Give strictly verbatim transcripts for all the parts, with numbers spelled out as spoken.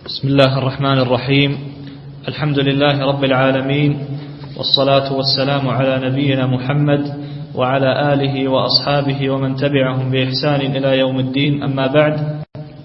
بسم الله الرحمن الرحيم. الحمد لله رب العالمين، والصلاة والسلام على نبينا محمد وعلى آله وأصحابه ومن تبعهم بإحسان إلى يوم الدين. أما بعد،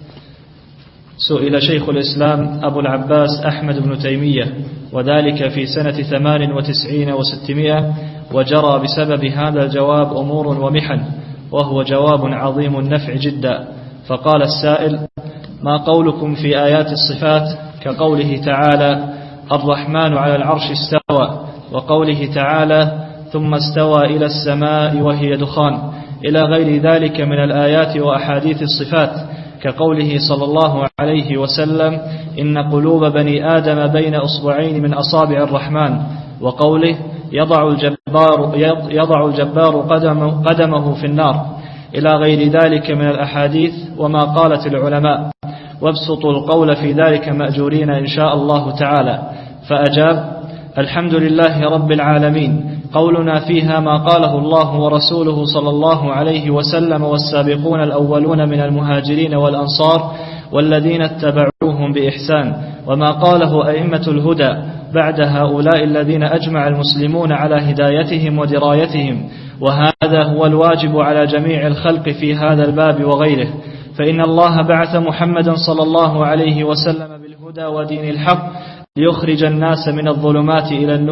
سئل شيخ الإسلام أبو العباس أحمد بن تيمية وذلك في سنة ثمان وتسعين وستمائة، وجرى بسبب هذا الجواب أمور ومحن، وهو جواب عظيم النفع جدا. فقال السائل: ما قولكم في آيات الصفات كقوله تعالى: الرحمن على العرش استوى، وقوله تعالى: ثم استوى إلى السماء وهي دخان، إلى غير ذلك من الآيات وأحاديث الصفات، كقوله صلى الله عليه وسلم: إن قلوب بني آدم بين أصبعين من أصابع الرحمن، وقوله: يضع الجبار, يضع الجبار قدم قدمه في النار، إلى غير ذلك من الأحاديث وما قالت العلماء، وابسطوا القول في ذلك مأجورين إن شاء الله تعالى. فأجاب: الحمد لله رب العالمين، قولنا فيها ما قاله الله ورسوله صلى الله عليه وسلم والسابقون الأولون من المهاجرين والأنصار والذين اتبعوهم بإحسان، وما قاله أئمة الهدى بعد هؤلاء الذين أجمع المسلمون على هدايتهم ودرايتهم، وهذا هو الواجب على جميع الخلق في هذا الباب وغيره. فإن الله بعث محمدا صلى الله عليه وسلم بالهدى ودين الحق ليخرج الناس من الظلمات إلى النور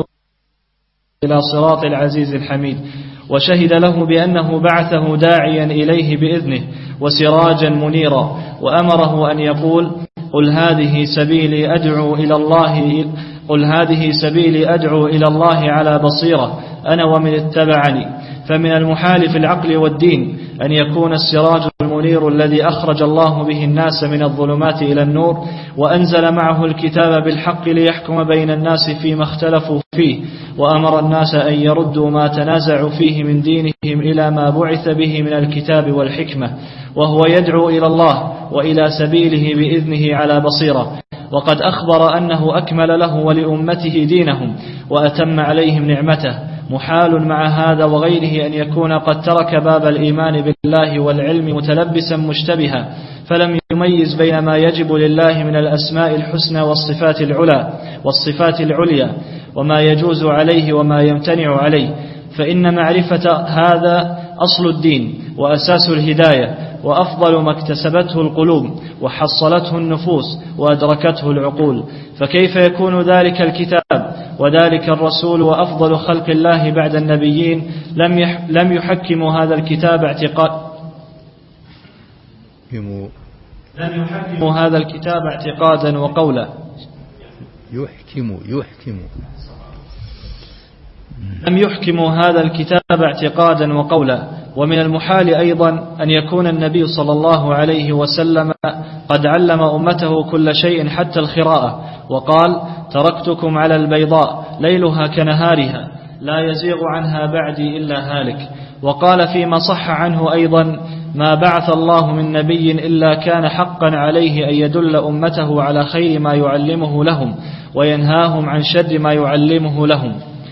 إلى صراط العزيز الحميد، وشهد له بأنه بعثه داعيا إليه بإذنه وسراجا منيرا، وأمره أن يقول: قل هذه سبيلي أدعو إلى الله قل هذه سبيلي أدعو إلى الله على بصيرة أنا ومن اتبعني. فمن المحال في العقل والدين أن يكون السراج المنير الذي أخرج الله به الناس من الظلمات إلى النور، وأنزل معه الكتاب بالحق ليحكم بين الناس فيما اختلفوا فيه، وأمر الناس أن يردوا ما تنازعوا فيه من دينهم إلى ما بعث به من الكتاب والحكمة، وهو يدعو إلى الله وإلى سبيله بإذنه على بصيرة. وقد أخبر أنه أكمل له ولأمته دينهم وأتم عليهم نعمته. محال مع هذا وغيره أن يكون قد ترك باب الإيمان بالله والعلم متلبسا مشتبها، فلم يميز بين ما يجب لله من الأسماء الحسنى والصفات العلى والصفات العليا، وما يجوز عليه وما يمتنع عليه. فإن معرفة هذا أصل الدين وأساس الهداية، وأفضل ما اكتسبته القلوب وحصلته النفوس وأدركته العقول. فكيف يكون ذلك الكتاب وذلك الرسول وأفضل خلق الله بعد النبيين لم لم يحكموا هذا الكتاب اعتقاد لم يحكموا هذا الكتاب اعتقادا وقولا يحكموا يحكموا لم يحكموا هذا الكتاب اعتقادا وقولا. ومن المحال أيضا أن يكون النبي صلى الله عليه وسلم قد علم أمته كل شيء حتى الخراءة، وقال: تركتكم على البيضاء ليلها كنهارها لا يزيغ عنها بعدي إلا هالك. وقال فيما صح عنه أيضا: ما بعث الله من نبي إلا كان حقا عليه أن يدل أمته على خير ما يعلمه لهم وينهاهم عن شر ما يعلمه لهم.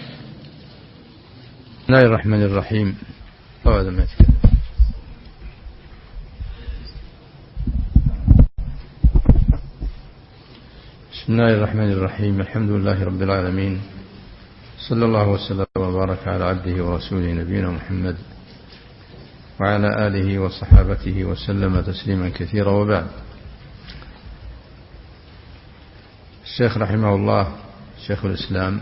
بسم الله الرحمن الرحيم. هذا ما يتكلم. بسم الله الرحمن الرحيم. الحمد لله رب العالمين، صلى الله وسلم وبارك على عبده ورسوله نبينا محمد وعلى آله وصحابته وسلم تسليما كثيرا. وبعد، الشيخ رحمه الله شيخ الإسلام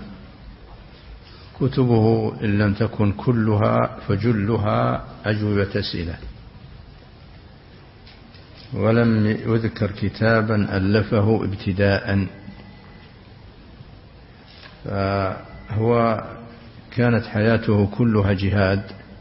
كتبه إن لم تكن كلها فجلها أجوبة أسئلة، ولم يذكر كتابا ألفه ابتداء. فهو كانت حياته كلها جهاد،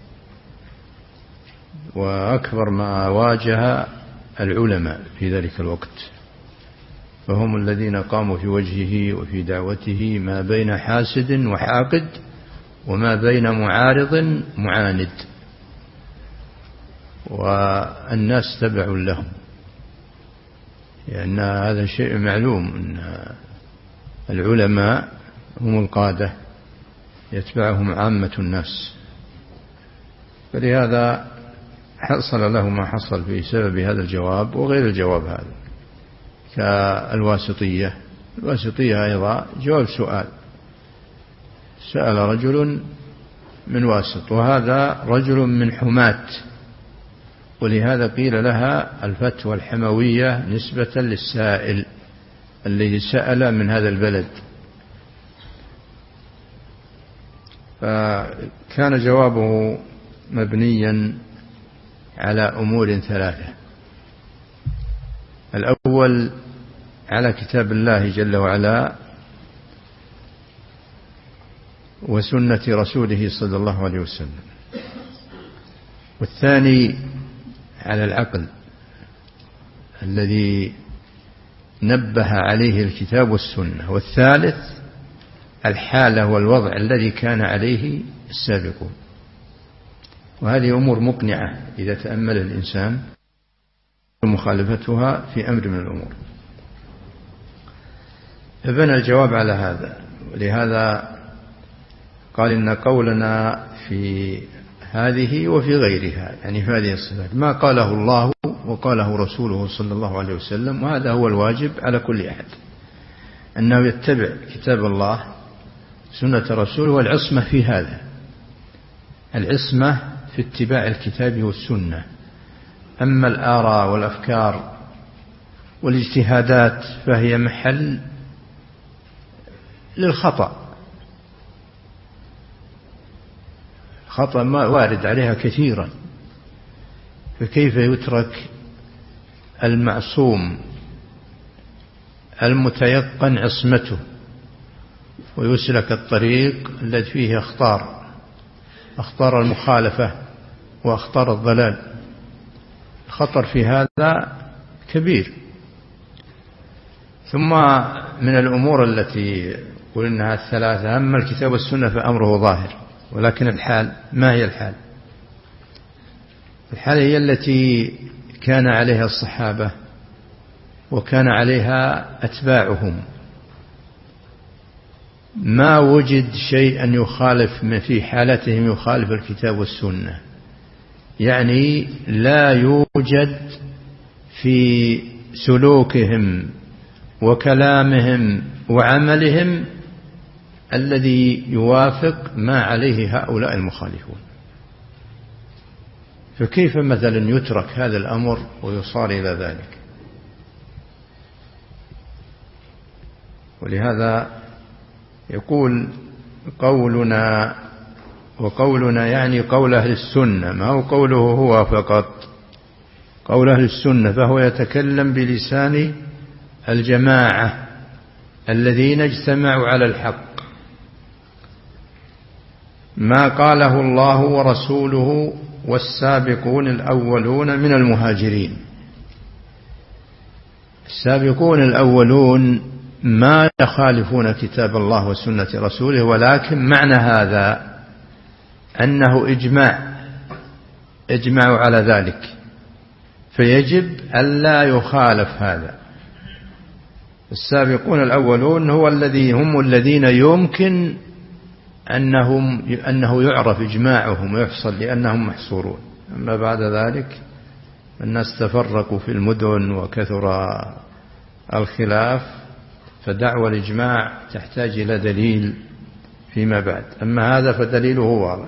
وأكبر ما واجه العلماء في ذلك الوقت، فهم الذين قاموا في وجهه وفي دعوته ما بين حاسد وحاقد وما بين معارض معاند، والناس تبع لهم، لأن هذا شيء معلوم أن العلماء هم القادة يتبعهم عامة الناس. فلهذا حصل له ما حصل في سبب هذا الجواب وغير الجواب هذا. كالواسطية. الواسطية أيضا جواب سؤال، سأل رجل من واسط وهذا رجل من حماة، ولهذا قيل لها الفتوى الحموية نسبة للسائل الذي سأل من هذا البلد. فكان جوابه مبنيا على أمور ثلاثة: الأول على كتاب الله جل وعلا وسنة رسوله صلى الله عليه وسلم، والثاني على العقل الذي نبه عليه الكتاب والسنة، والثالث الحالة والوضع الذي كان عليه السابقون. وهذه أمور مقنعة إذا تأمل الإنسان مخالفتها في أمر من الأمور. فبنى الجواب على هذا، ولهذا قال إن قولنا في هذه وفي غيرها، يعني في هذه الصفات ما قاله الله وقاله رسوله صلى الله عليه وسلم، وهذا هو الواجب على كل أحد أنه يتبع كتاب الله سنة رسوله، والعصمة في هذا، العصمة في اتباع الكتاب والسنة. أما الآراء والأفكار والاجتهادات فهي محل للخطأ، خطأ ما وارد عليها كثيرا، فكيف يترك المعصوم المتيقن عصمته ويسلك الطريق الذي فيه أخطار أخطار المخالفة وأخطار الضلال؟ الخطر في هذا كبير. ثم من الأمور التي قلناها الثلاثة، أما الكتاب والسنة فأمره ظاهر، ولكن الحال ما هي الحال؟ الحال هي التي كان عليها الصحابة وكان عليها أتباعهم، ما وجد شيء أن يخالف ما في حالتهم يخالف الكتاب والسنة، يعني لا يوجد في سلوكهم وكلامهم وعملهم الذي يوافق ما عليه هؤلاء المخالفون. فكيف مثلا يترك هذا الأمر ويصار إلى ذلك؟ ولهذا يقول قولنا، وقولنا يعني قول أهل السنة، ما هو قوله هو فقط، قول أهل السنة، فهو يتكلم بلسان الجماعة الذين اجتمعوا على الحق، ما قاله الله ورسوله والسابقون الأولون من المهاجرين. السابقون الأولون ما يخالفون كتاب الله وسنة رسوله، ولكن معنى هذا أنه إجماع اجمعوا على ذلك، فيجب ألا يخالف هذا. السابقون الأولون هو الذي هم الذين يمكن أنهم أنه يعرف إجماعهم ويحصل لأنهم محصورون. أما بعد ذلك الناس تفرقوا في المدن وكثر الخلاف، فدعوى الإجماع تحتاج إلى دليل فيما بعد، أما هذا فدليله واضح.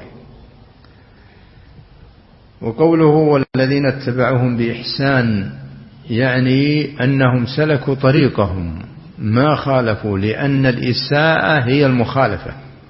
وقوله والذين اتبعوهم بإحسان يعني أنهم سلكوا طريقهم ما خالفوا، لأن الإساءة هي المخالفة.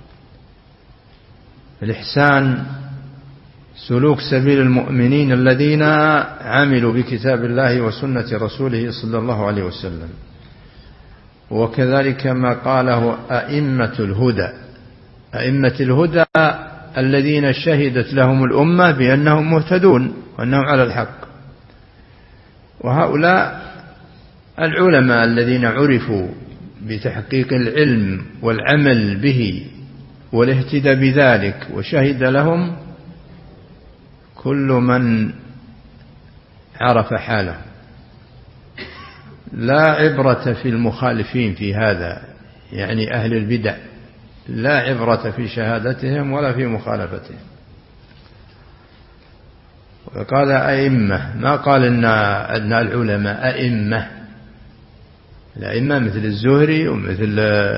الإحسان سلوك سبيل المؤمنين الذين عملوا بكتاب الله وسنة رسوله صلى الله عليه وسلم، وكذلك ما قاله أئمة الهدى. أئمة الهدى الذين شهدت لهم الأمة بأنهم مهتدون وأنهم على الحق، وهؤلاء العلماء الذين عرفوا بتحقيق العلم والعمل به والاهتداء بذلك، وشهد لهم كل من عرف حاله. لا عبرة في المخالفين في هذا، يعني أهل البدع لا عبرة في شهادتهم ولا في مخالفتهم. وقال أئمة، ما قال إن العلماء أئمة، الأئمة مثل الزهري ومثل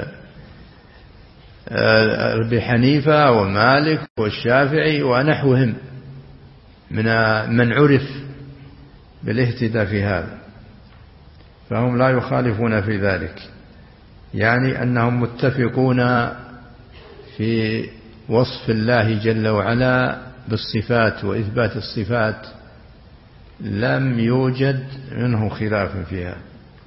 أبي حنيفة ومالك والشافعي ونحوهم من من عرف بالاهتداء في هذا، فهم لا يخالفون في ذلك، يعني أنهم متفقون في وصف الله جل وعلا بالصفات وإثبات الصفات، لم يوجد منه خلاف فيها.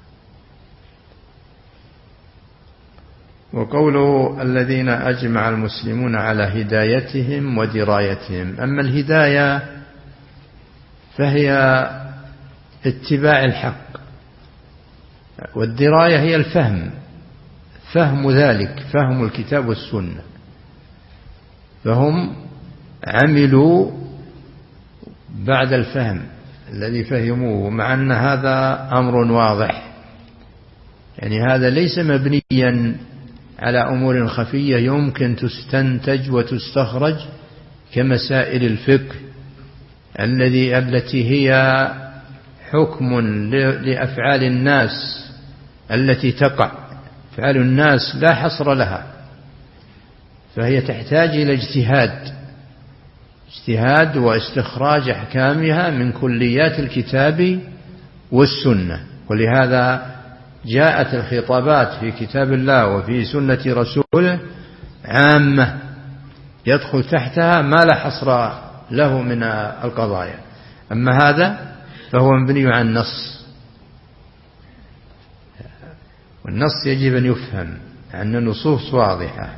وقوله الذين أجمع المسلمون على هدايتهم ودرايتهم، أما الهداية فهي اتباع الحق، والدراية هي الفهم، فهم ذلك، فهم الكتاب والسنة، فهم عملوا بعد الفهم الذي فهموه، مع أن هذا أمر واضح، يعني هذا ليس مبنيا على أمور خفية يمكن تستنتج وتستخرج كمسائل الفقه الذي التي هي حكم لأفعال الناس التي تقع. أفعال الناس لا حصر لها، فهي تحتاج إلى اجتهاد اجتهاد واستخراج أحكامها من كليات الكتاب والسنة. ولهذا جاءت الخطابات في كتاب الله وفي سنة رسوله عامة يدخل تحتها ما لا حصر له من القضايا. أما هذا فهو مبني على النص، والنص يجب أن يفهم، أن النصوص واضحة.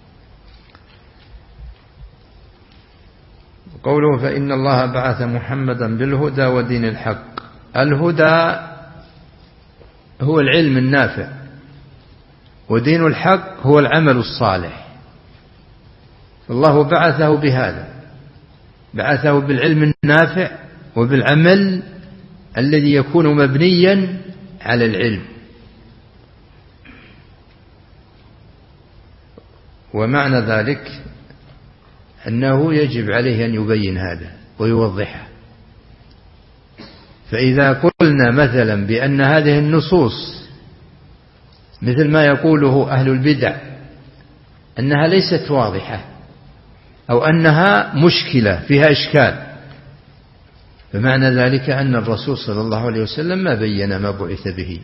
قوله فإن الله بعث محمدا بالهدى ودين الحق. الهدى هو العلم النافع، ودين الحق هو العمل الصالح. الله بعثه بهذا، بعثه بالعلم النافع وبالعمل الذي يكون مبنيا على العلم. ومعنى ذلك أنه يجب عليه أن يبين هذا ويوضحه. فإذا قلنا مثلا بأن هذه النصوص مثل ما يقوله أهل البدع أنها ليست واضحة أو أنها مشكلة فيها إشكال، فمعنى ذلك أن الرسول صلى الله عليه وسلم ما بين ما بعث به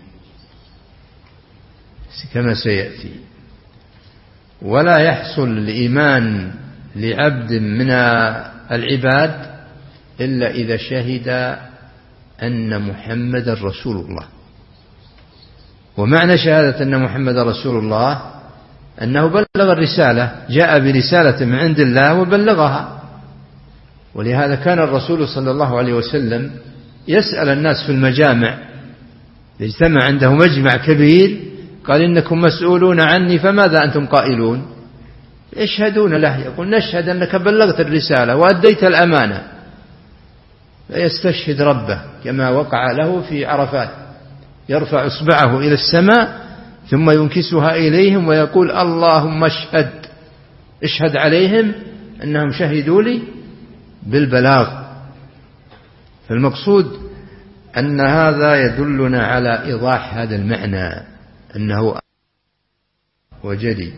كما سيأتي. ولا يحصل الإيمان لعبد من العباد إلا إذا شهد أن محمد رسول الله. ومعنى شهادة أن محمد رسول الله أنه بلغ الرسالة، جاء برسالة من عند الله وبلغها. ولهذا كان الرسول صلى الله عليه وسلم يسأل الناس في المجامع، اجتمع عنده مجمع كبير قال إنكم مسؤولون عني فماذا أنتم قائلون؟ يشهدون له، يقول نشهد أنك بلغت الرسالة وأديت الأمانة، فيستشهد ربه كما وقع له في عرفات، يرفع إصبعه إلى السماء ثم ينكسها إليهم ويقول اللهم اشهد، اشهد عليهم أنهم شهدوا لي بالبلاغ. فالمقصود أن هذا يدلنا على إيضاح هذا المعنى أنه وجلي.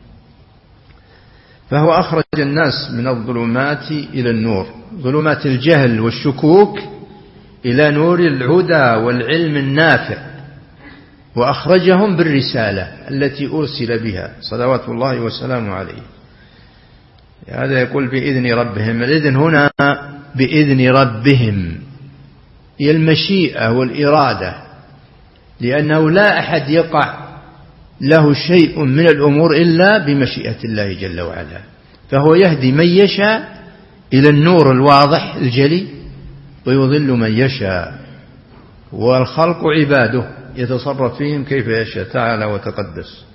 فهو أخرج الناس من الظلمات إلى النور، ظلمات الجهل والشكوك إلى نور الهدى والعلم النافع، وأخرجهم بالرسالة التي أرسل بها صلوات الله وسلامه عليه. هذا يقول بإذن ربهم، الإذن هنا بإذن ربهم هي المشيئة والإرادة، لأنه لا أحد يقع له شيء من الأمور إلا بمشيئة الله جل وعلا، فهو يهدي من يشاء إلى النور الواضح الجلي ويضل من يشاء، والخلق عباده يتصرف فيهم كيف يشاء تعالى وتقدس.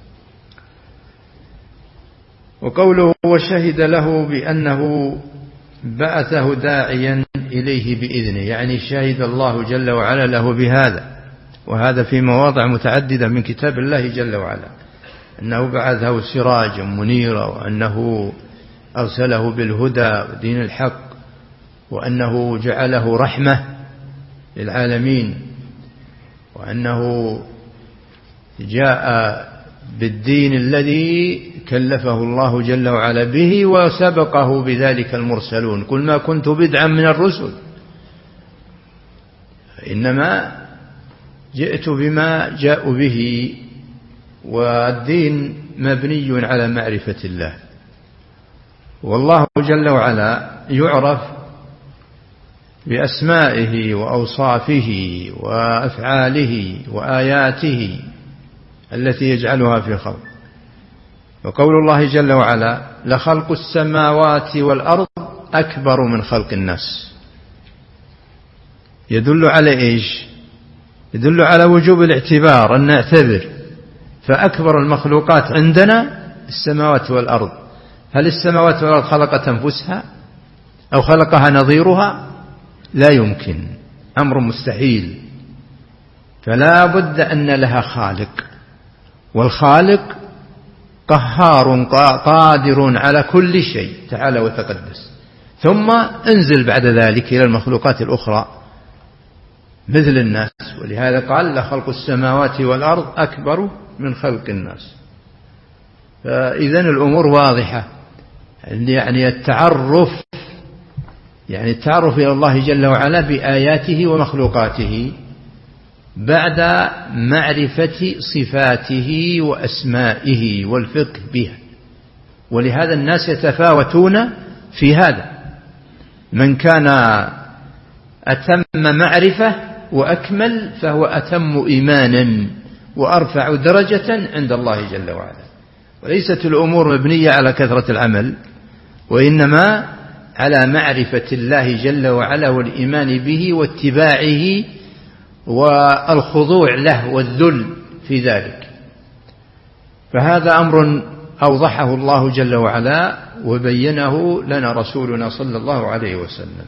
وقوله وشهد له بأنه بعثه داعيا إليه بإذنه، يعني شهد الله جل وعلا له بهذا، وهذا في مواضع متعددة من كتاب الله جل وعلا، أنه بعثه سراجا منيرا، وأنه أرسله بالهدى ودين الحق، وأنه جعله رحمة للعالمين، وأنه جاء بالدين الذي كلفه الله جل وعلا به، وسبقه بذلك المرسلون. قل ما كنت بدعا من الرسل، إنما جئت بما جاءوا به، والدين مبني على معرفة الله. والله جل وعلا يعرف بأسمائه وأوصافه وأفعاله وآياته التي يجعلها في خلق. وقول الله جل وعلا لخلق السماوات والأرض أكبر من خلق الناس، يدل على إيش؟ يدل على وجوب الاعتبار، أن نعتبر. فأكبر المخلوقات عندنا السماوات والأرض. هل السماوات والأرض خلقت أنفسها أو خلقها نظيرها؟ لا يمكن، أمر مستحيل. فلا بد أن لها خالق، والخالق قهار قادر على كل شيء تعالى وتقدس. ثم انزل بعد ذلك إلى المخلوقات الأخرى مثل الناس. ولهذا قال لخلق السماوات والأرض أكبر من خلق الناس. فإذن الأمور واضحة، يعني التعرف يعني التعرف إلى الله جل وعلا بآياته ومخلوقاته بعد معرفة صفاته وأسمائه والفقه بها. ولهذا الناس يتفاوتون في هذا، من كان أتم معرفة وأكمل فهو أتم إيمانا وأرفع درجة عند الله جل وعلا. وليست الأمور مبنية على كثرة العمل، وإنما على معرفة الله جل وعلا والإيمان به واتباعه والخضوع له والذل في ذلك. فهذا أمر أوضحه الله جل وعلا وبينه لنا رسولنا صلى الله عليه وسلم.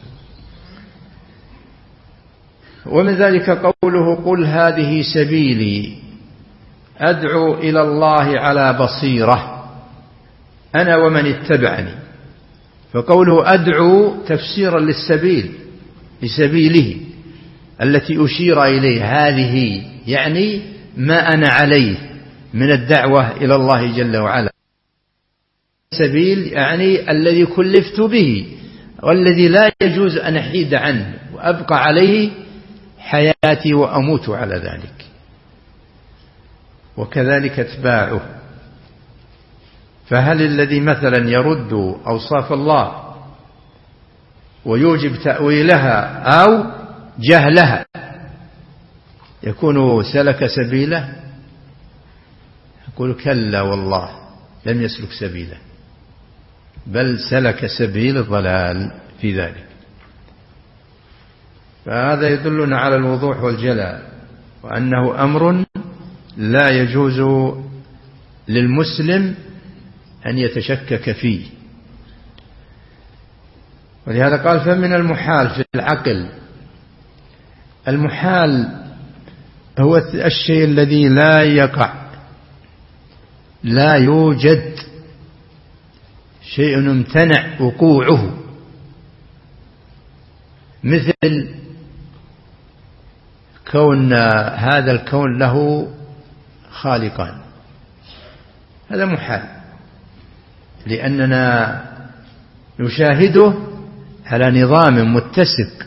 ومن ذلك قوله قل هذه سبيلي أدعو إلى الله على بصيرة أنا ومن اتبعني. فقوله أدعو تفسيرا للسبيل، لسبيله التي أشير إليه، هذه يعني ما أنا عليه من الدعوة إلى الله جل وعلا. سبيل يعني الذي كلفت به والذي لا يجوز أن أحيد عنه وأبقى عليه حياتي وأموت على ذلك. وكذلك اتباعه. فهل الذي مثلا يرد أوصاف الله ويوجب تأويلها أو جهلها يكون سلك سبيله؟ يقول كلا والله لم يسلك سبيله، بل سلك سبيل الضلال في ذلك. فهذا يدلنا على الوضوح والجلاء، وأنه أمر لا يجوز للمسلم أن يتشكك فيه. ولهذا قال فمن المحال في العقل. المحال هو الشيء الذي لا يقع، لا يوجد، شيء امتنع وقوعه، مثل كون هذا الكون له خالقان، هذا محال لأننا نشاهده على نظام متسق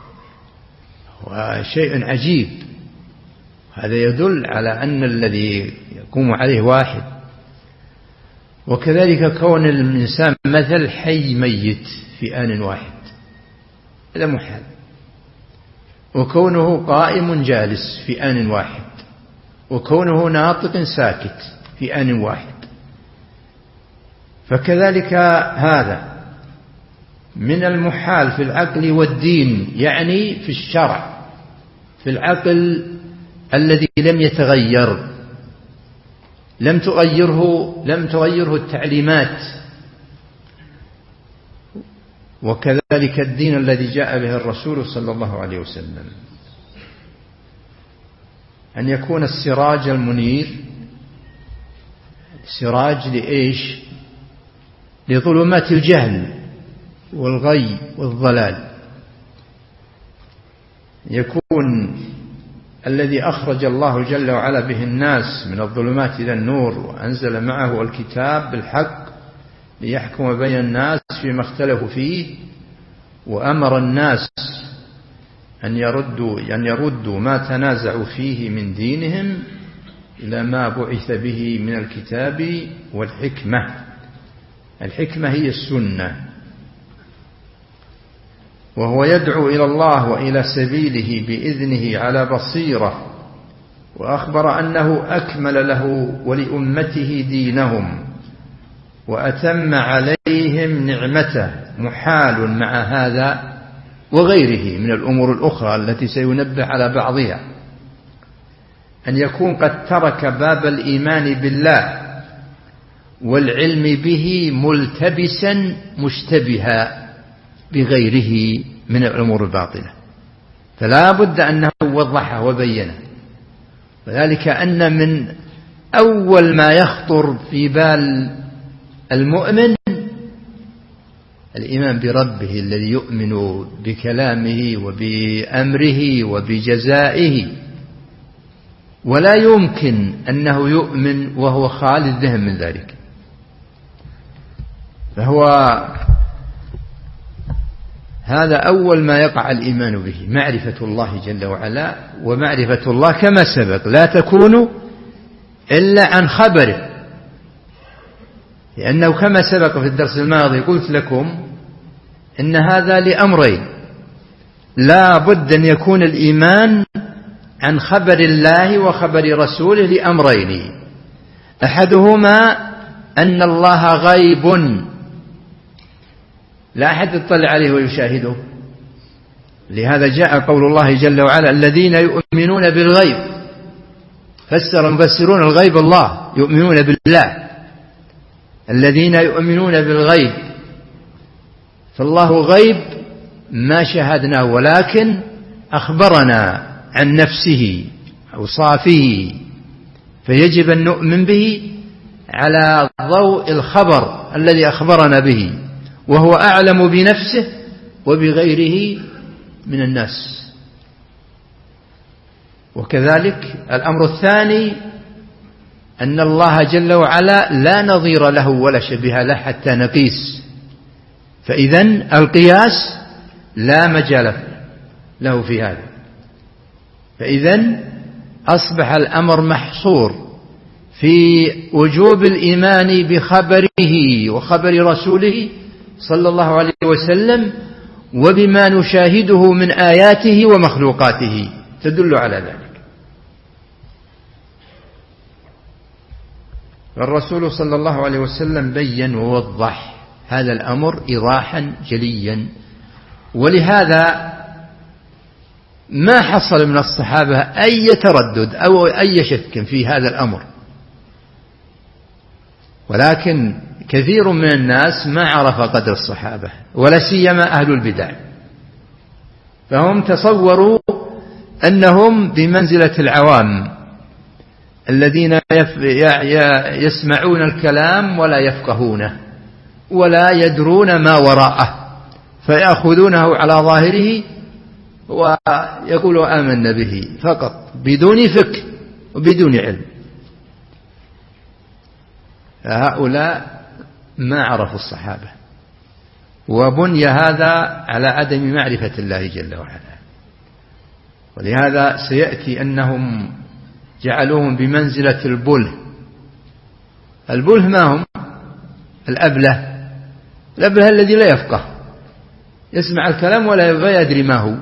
وشيء عجيب. هذا يدل على أن الذي يقوم عليه واحد. وكذلك كون الإنسان مثل حي ميت في آن واحد، هذا محال. وكونه قائم جالس في آن واحد، وكونه ناطق ساكت في آن واحد. فكذلك هذا من المحال في العقل والدين، يعني في الشرع، في العقل الذي لم يتغير، لم تغيره لم تغيره التعليمات. وكذلك الدين الذي جاء به الرسول صلى الله عليه وسلم، أن يكون السراج المنير سراج لإيش؟ لظلمات الجهل والغي والضلال. يكون الذي أخرج الله جل وعلا به الناس من الظلمات إلى النور، وأنزل معه الكتاب بالحق ليحكم بين الناس فيما اختلفوا فيه، وأمر الناس أن يردوا, أن يردوا ما تنازعوا فيه من دينهم إلى ما بعث به من الكتاب والحكمة. الحكمة هي السنة، وهو يدعو إلى الله وإلى سبيله بإذنه على بصيرة، وأخبر أنه أكمل له ولأمته دينهم وأتم عليهم نعمته، محال مع هذا وغيره من الأمور الأخرى التي سينبه على بعضها أن يكون قد ترك باب الإيمان بالله والعلم به ملتبسا مشتبها بغيره من الأمور الباطلة، فلا بد أنه وضحه وبينه. وذلك أن من أول ما يخطر في بال المؤمن الإيمان بربه الذي يؤمن بكلامه وبأمره وبجزائه، ولا يمكن أنه يؤمن وهو خالي الذهن من ذلك. فهو هذا أول ما يقع الإيمان به، معرفة الله جل وعلا، ومعرفة الله كما سبق لا تكون إلا عن خبره، لأنه كما سبق في الدرس الماضي قلت لكم إن هذا لأمرين، لا بد أن يكون الإيمان عن خبر الله وخبر رسوله لأمرين، أحدهما أن الله غيب لا أحد يطلع عليه ويشاهده، لهذا جاء قول الله جل وعلا الذين يؤمنون بالغيب، فسر المفسرون الغيب الله، يؤمنون بالله، الذين يؤمنون بالغيب، فالله غيب ما شاهدناه ولكن أخبرنا عن نفسه أوصافه، فيجب أن نؤمن به على ضوء الخبر الذي أخبرنا به، وهو أعلم بنفسه وبغيره من الناس. وكذلك الأمر الثاني أن الله جل وعلا لا نظير له ولا شبيه له حتى نقيس، فإذن القياس لا مجال له في هذا، فإذن أصبح الأمر محصور في وجوب الإيمان بخبره وخبر رسوله صلى الله عليه وسلم، وبما نشاهده من آياته ومخلوقاته تدل على ذلك. الرسول صلى الله عليه وسلم بين ووضح هذا الأمر إيضاحا جليا، ولهذا ما حصل من الصحابة أي تردد أو أي شك في هذا الأمر، ولكن كثير من الناس ما عرف قدر الصحابة ولا سيما أهل البدع، فهم تصوروا أنهم بمنزلة العوام الذين يسمعون الكلام ولا يفقهونه ولا يدرون ما وراءه، فيأخذونه على ظاهره ويقولوا آمنا به فقط بدون فقه وبدون علم. هؤلاء ما عرفوا الصحابة، وبني هذا على عدم معرفة الله جل وعلا. ولهذا سيأتي أنهم جعلوهم بمنزلة البله. البله ما هم؟ الأبله، الأبله الذي لا يفقه، يسمع الكلام ولا يدري ما هو.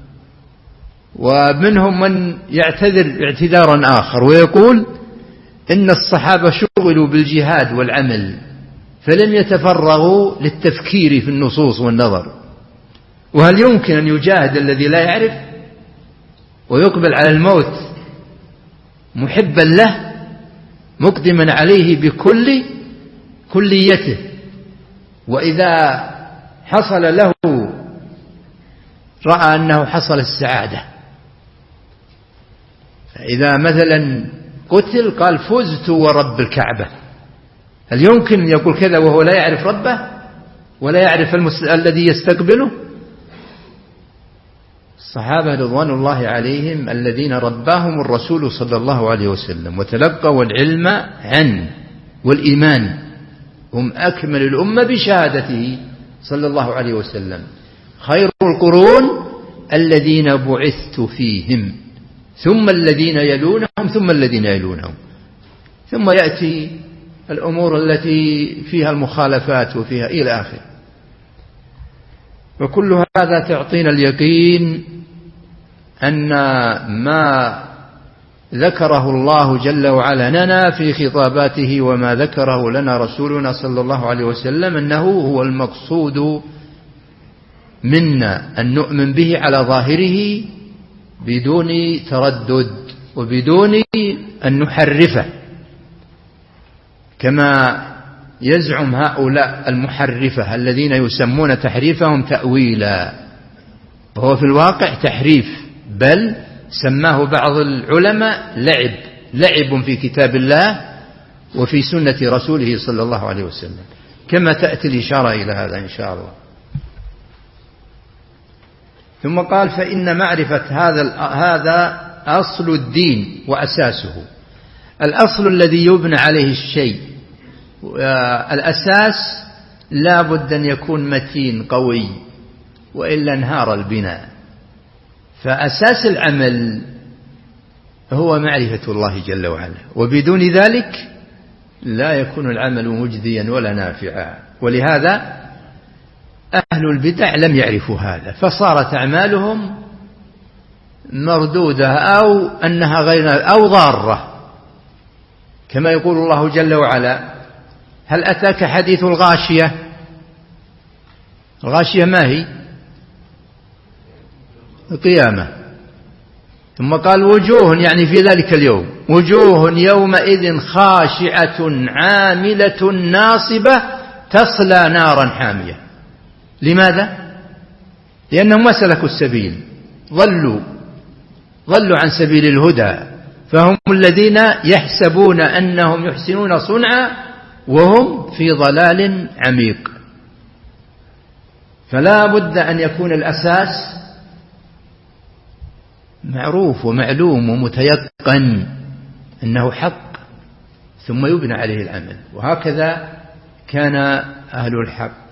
ومنهم من يعتذر اعتذارا آخر ويقول إن الصحابة شغلوا بالجهاد والعمل فلم يتفرغوا للتفكير في النصوص والنظر. وهل يمكن أن يجاهد الذي لا يعرف ويقبل على الموت محبا له مقدما عليه بكل كليته، وإذا حصل له رأى أنه حصل السعادة؟ إذا مثلا قتل قال فزت ورب الكعبة، هل يمكن أن يقول كذا وهو لا يعرف ربه ولا يعرف المس... الذي يستقبله؟ الصحابة رضوان الله عليهم الذين رباهم الرسول صلى الله عليه وسلم وتلقوا العلم عنه والإيمان، هم أكمل الأمة بشهادته صلى الله عليه وسلم: خير القرون الذين بعثت فيهم ثم الذين يلونهم ثم الذين يلونهم. ثم يأتي الأمور التي فيها المخالفات وفيها إلى آخره. وكل هذا تعطينا اليقين أن ما ذكره الله جل وعلا لنا في خطاباته وما ذكره لنا رسولنا صلى الله عليه وسلم أنه هو المقصود منا، أن نؤمن به على ظاهره بدون تردد وبدون أن نحرفه كما يزعم هؤلاء المحرفة الذين يسمون تحريفهم تأويلا، وهو في الواقع تحريف، بل سماه بعض العلماء لعب لعب في كتاب الله وفي سنة رسوله صلى الله عليه وسلم، كما تأتي الإشارة إلى هذا إن شاء الله. ثم قال: فإن معرفة هذا هذا أصل الدين وأساسه. الأصل الذي يبنى عليه الشيء، الأساس لا بد أن يكون متين قوي، وإلا انهار البناء. فأساس العمل هو معرفة الله جل وعلا، وبدون ذلك لا يكون العمل مجديا ولا نافعا. ولهذا أهل البدع لم يعرفوا هذا، فصارت أعمالهم مردودة أو أنها غير أو ضارة، كما يقول الله جل وعلا: هل أتاك حديث الغاشية؟ الغاشية ما هي؟ القيامة. ثم قال: وجوه، يعني في ذلك اليوم، وجوه يومئذ خاشعة عاملة ناصبة تصلى نارا حامية. لماذا؟ لأنهم ما سلكوا السبيل، ضلوا ضلوا عن سبيل الهدى، فهم الذين يحسبون أنهم يحسنون صنعا وهم في ضلال عميق. فلا بد أن يكون الأساس معروف ومعلوم ومتيقن أنه حق، ثم يبنى عليه العمل. وهكذا كان أهل الحق.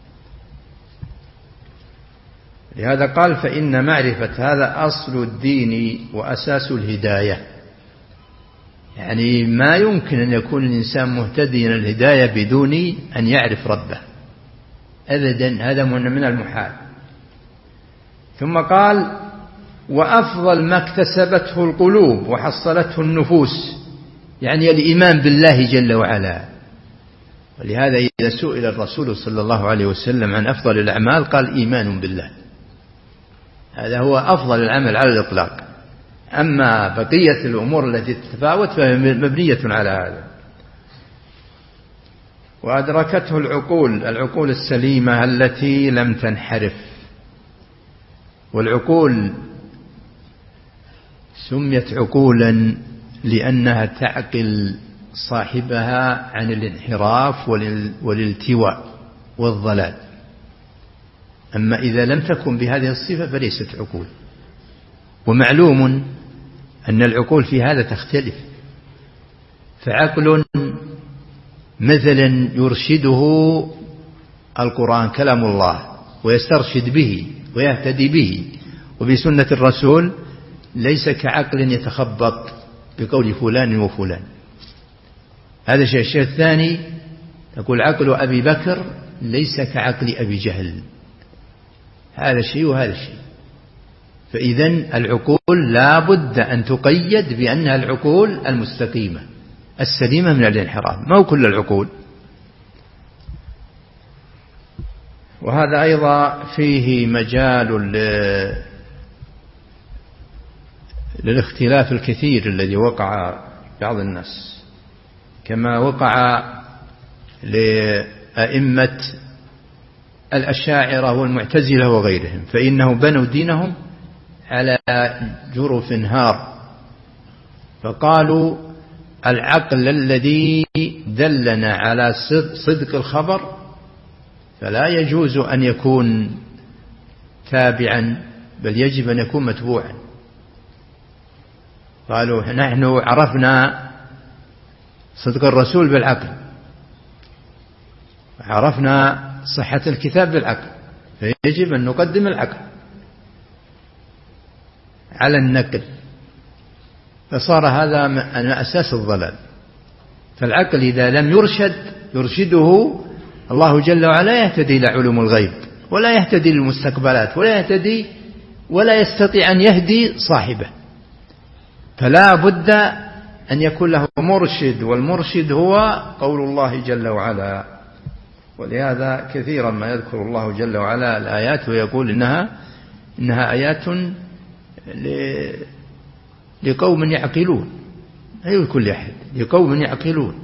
لهذا قال: فإن معرفة هذا أصل الدين وأساس الهداية. يعني ما يمكن أن يكون الإنسان مهتديا الهداية بدون أن يعرف ربه أبدا، هذا من المحال. ثم قال: وأفضل ما اكتسبته القلوب وحصلته النفوس، يعني الإيمان بالله جل وعلا. ولهذا إذا سئل الرسول صلى الله عليه وسلم عن أفضل الأعمال قال: إيمان بالله، هذا هو أفضل العمل على الإطلاق. أما بقية الأمور التي تتفاوت فهي مبنية على هذا. وأدركته العقول العقول السليمة التي لم تنحرف. والعقول سميت عقولا لأنها تعقل صاحبها عن الانحراف والالتواء والضلال. أما إذا لم تكن بهذه الصفة فليست عقول. ومعلوم أن العقول في هذا تختلف، فعقل مثلا يرشده القرآن كلام الله ويسترشد به ويهتدي به وبسنة الرسول، ليس كعقل يتخبط بقول فلان وفلان. هذا شيء. الشيء الثاني تقول عقل أبي بكر ليس كعقل أبي جهل، هذا شيء وهذا شيء. فإذن العقول لا بد أن تقيد بأنها العقول المستقيمة السليمة من الانحراف، ما هو كل العقول. وهذا أيضا فيه مجال للاختلاف الكثير الذي وقع بعض الناس، كما وقع لأئمة الأشاعرة والمعتزلة وغيرهم، فإنهم بنوا دينهم على جرف هار، فقالوا العقل الذي دلنا على صدق الخبر فلا يجوز أن يكون تابعا بل يجب أن يكون متبوعا. قالوا نحن عرفنا صدق الرسول بالعقل، عرفنا صحة الكتاب بالعقل، فيجب أن نقدم العقل على النقل، فصار هذا من أساس الضلال. فالعقل إذا لم يرشد يرشده الله جل وعلا يهتدي إلى علوم الغيب، ولا يهتدي للمستقبلات، ولا يهتدي ولا يستطيع أن يهدي صاحبه. فلا بد أن يكون له مرشد، والمرشد هو قول الله جل وعلا. ولهذا كثيرا ما يذكر الله جل وعلا الآيات ويقول إنها إنها آيات لقوم يعقلون، أي كل أحد لقوم يعقلون.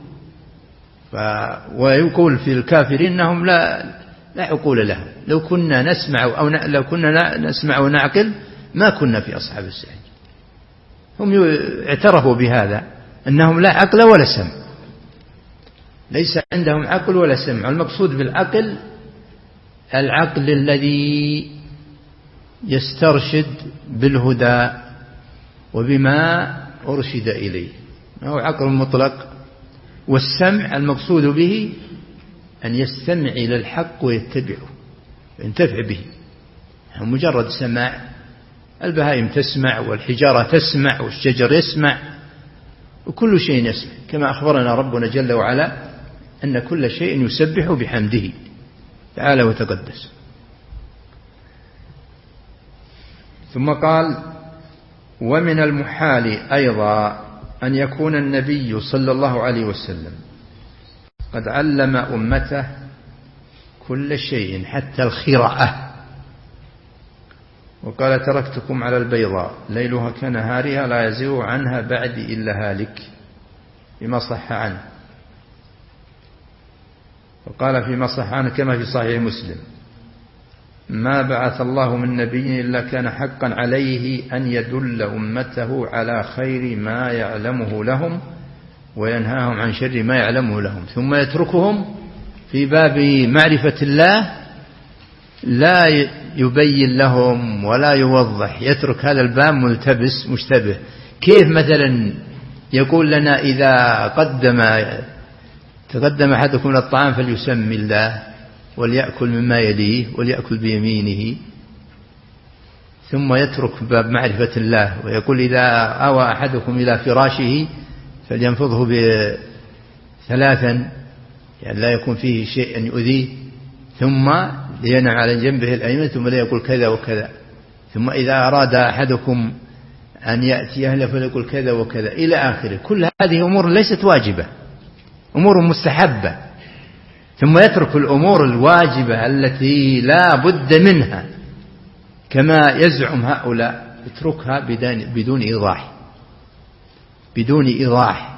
ويقول في الكافرين إنهم لا لا عقول لهم، لو كنا نسمع أو لو كنا نسمع ونعقل ما كنا في أصحاب السعير. هم اعترفوا بهذا أنهم لا عقل ولا سمع، ليس عندهم عقل ولا سمع. المقصود بالعقل العقل الذي يسترشد بالهدى وبما أرشد إليه، ما هو عقل مطلق. والسمع المقصود به أن يستمع إلى الحق ويتبعه وينتفع به. مجرد سماع، البهائم تسمع والحجارة تسمع والشجر يسمع وكل شيء يسمع، كما أخبرنا ربنا جل وعلا أن كل شيء يسبح بحمده تعالى وتقدس. ثم قال: ومن المحال أيضا أن يكون النبي صلى الله عليه وسلم قد علم أمته كل شيء حتى الخرعة، وقال: تركتكم على البيضاء ليلها كنهارها لا يزيغ عنها بعدي إلا هالك، بما صح عنه. وقال فيما صح عنه كما في صحيح مسلم: ما بعث الله من نبي إلا كان حقا عليه أن يدل أمته على خير ما يعلمه لهم وينهاهم عن شر ما يعلمه لهم، ثم يتركهم في باب معرفة الله لا يبين لهم ولا يوضح، يترك هذا الباب ملتبس مشتبه. كيف مثلا يقول لنا إذا قدم تقدم أحدكم للطعام فليسمي الله وليأكل مما يليه وليأكل بيمينه، ثم يترك باب معرفة الله ويقول إذا أوى أحدكم إلى فراشه فلينفضه بثلاثا، يعني لا يكون فيه شيء يؤذيه، ثم لينام على جنبه الأيمن، ثم لا يقول كذا وكذا، ثم إذا أراد أحدكم أن يأتي أهله فليقول كذا وكذا إلى آخره. كل هذه أمور ليست واجبة، أمور مستحبة، ثم يترك الأمور الواجبة التي لا بد منها كما يزعم هؤلاء، يتركها بدون إيضاح بدون إيضاح.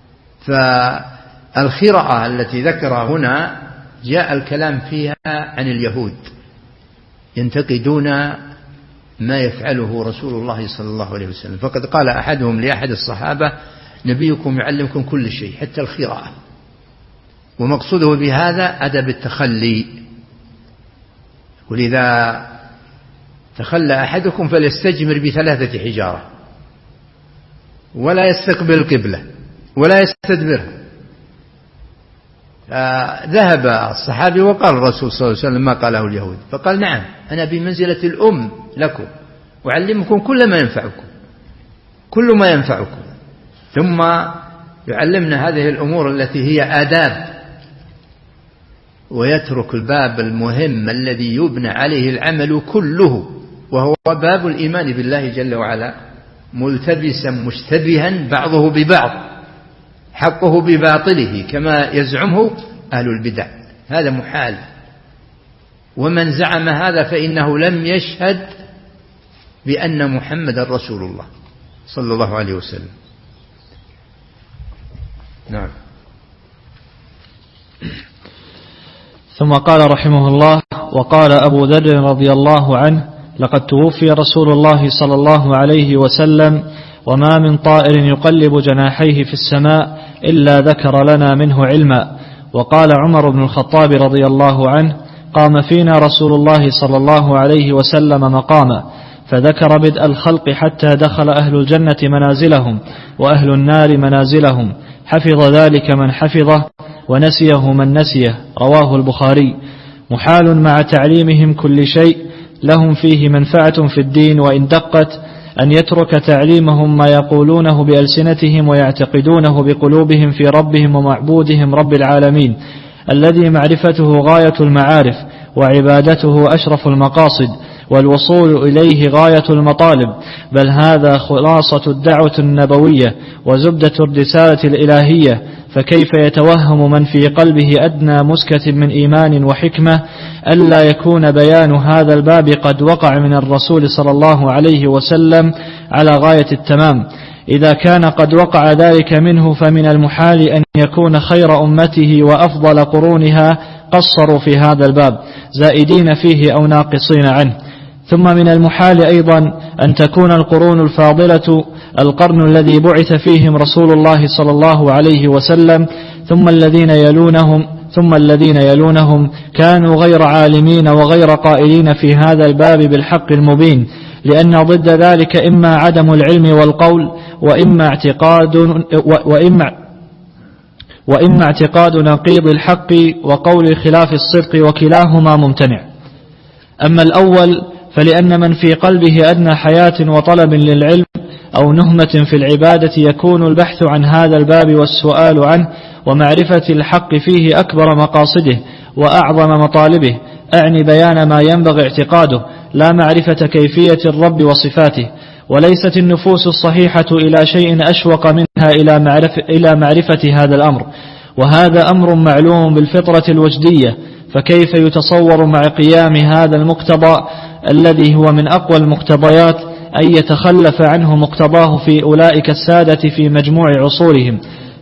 فالخرعة التي ذكرها هنا جاء الكلام فيها عن اليهود، ينتقدون ما يفعله رسول الله صلى الله عليه وسلم. فقد قال أحدهم لأحد الصحابة: نبيكم يعلمكم كل شيء حتى الخراءة. ومقصوده بهذا أدب التخلي، ولذا تخلى أحدكم فليستجمر بثلاثة حجارة ولا يستقبل القبلة ولا يستدبرها. ذهب الصحابي وقال الرسول صلى الله عليه وسلم ما قاله اليهود، فقال: نعم أنا بمنزلة الأم لكم، أعلمكم كل ما ينفعكم كل ما ينفعكم. ثم يعلمنا هذه الأمور التي هي آداب، ويترك الباب المهم الذي يبنى عليه العمل كله، وهو باب الإيمان بالله جل وعلا، ملتبسا مشتبها بعضه ببعض، حقه بباطله كما يزعمه أهل البدع. هذا محال، ومن زعم هذا فإنه لم يشهد بأن محمد رسول الله صلى الله عليه وسلم. نعم. ثم قال رحمه الله: وقال أبو ذر رضي الله عنه: لقد توفي رسول الله صلى الله عليه وسلم وما من طائر يقلب جناحيه في السماء إلا ذكر لنا منه علما. وقال عمر بن الخطاب رضي الله عنه: قام فينا رسول الله صلى الله عليه وسلم مقاما فذكر بدء الخلق حتى دخل أهل الجنة منازلهم وأهل النار منازلهم، حفظ ذلك من حفظه ونسيه من نسيه، رواه البخاري. محال مع تعليمهم كل شيء لهم فيه منفعة في الدين وإن دقت أن يترك تعليمهم ما يقولونه بألسنتهم ويعتقدونه بقلوبهم في ربهم ومعبودهم رب العالمين، الذي معرفته غاية المعارف وعبادته أشرف المقاصد والوصول إليه غاية المطالب، بل هذا خلاصة الدعوة النبوية وزبدة الرسالة الإلهية. فكيف يتوهم من في قلبه أدنى مسكة من إيمان وحكمة ألا يكون بيان هذا الباب قد وقع من الرسول صلى الله عليه وسلم على غاية التمام؟ إذا كان قد وقع ذلك منه فمن المحال أن يكون خير أمته وأفضل قرونها قصروا في هذا الباب زائدين فيه أو ناقصين عنه. ثم من المحال أيضا أن تكون القرون الفاضلة القرن الذي بعث فيهم رسول الله صلى الله عليه وسلم ثم الذين يلونهم ثم الذين يلونهم كانوا غير عالمين وغير قائلين في هذا الباب بالحق المبين، لأن ضد ذلك إما عدم العلم والقول وإما اعتقاد وإما وإما اعتقاد نقيض الحق وقول خلاف الصدق، وكلاهما ممتنع. أما الأول فلأن من في قلبه أدنى حياة وطلب للعلم أو نهمة في العبادة يكون البحث عن هذا الباب والسؤال عنه ومعرفة الحق فيه أكبر مقاصده وأعظم مطالبه، أعني بيان ما ينبغي اعتقاده لا معرفة كيفية الرب وصفاته. وليست النفوس الصحيحة إلى شيء أشوق منها إلى معرفة, إلى معرفة هذا الأمر، وهذا أمر معلوم بالفطرة الوجدية، فكيف يتصور مع قيام هذا المقتضى الذي هو من أقوى المقتضيات أن يتخلف عنه مقتضاه في أولئك السادة في مجموع عصورهم؟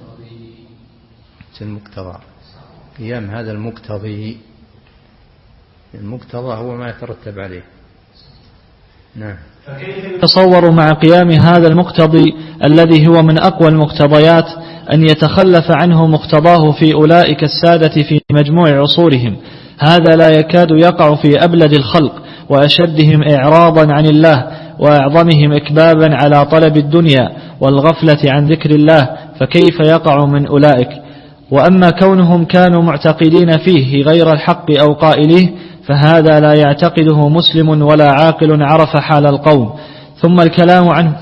المقتضى قيام هذا المقتضي، المقتضى هو ما يترتب عليه. نعم. يتصور مع قيام هذا المقتضي الذي هو من أقوى المقتضيات أن يتخلف عنه مقتضاه في أولئك السادة في مجموع عصورهم؟ هذا لا يكاد يقع في أبلد الخلق وأشدهم إعراضا عن الله وأعظمهم إكبابا على طلب الدنيا والغفلة عن ذكر الله، فكيف يقع من أولئك؟ وأما كونهم كانوا معتقدين فيه غير الحق أو قائليه فهذا لا يعتقده مسلم ولا عاقل عرف حال القوم. ثم الكلام عنه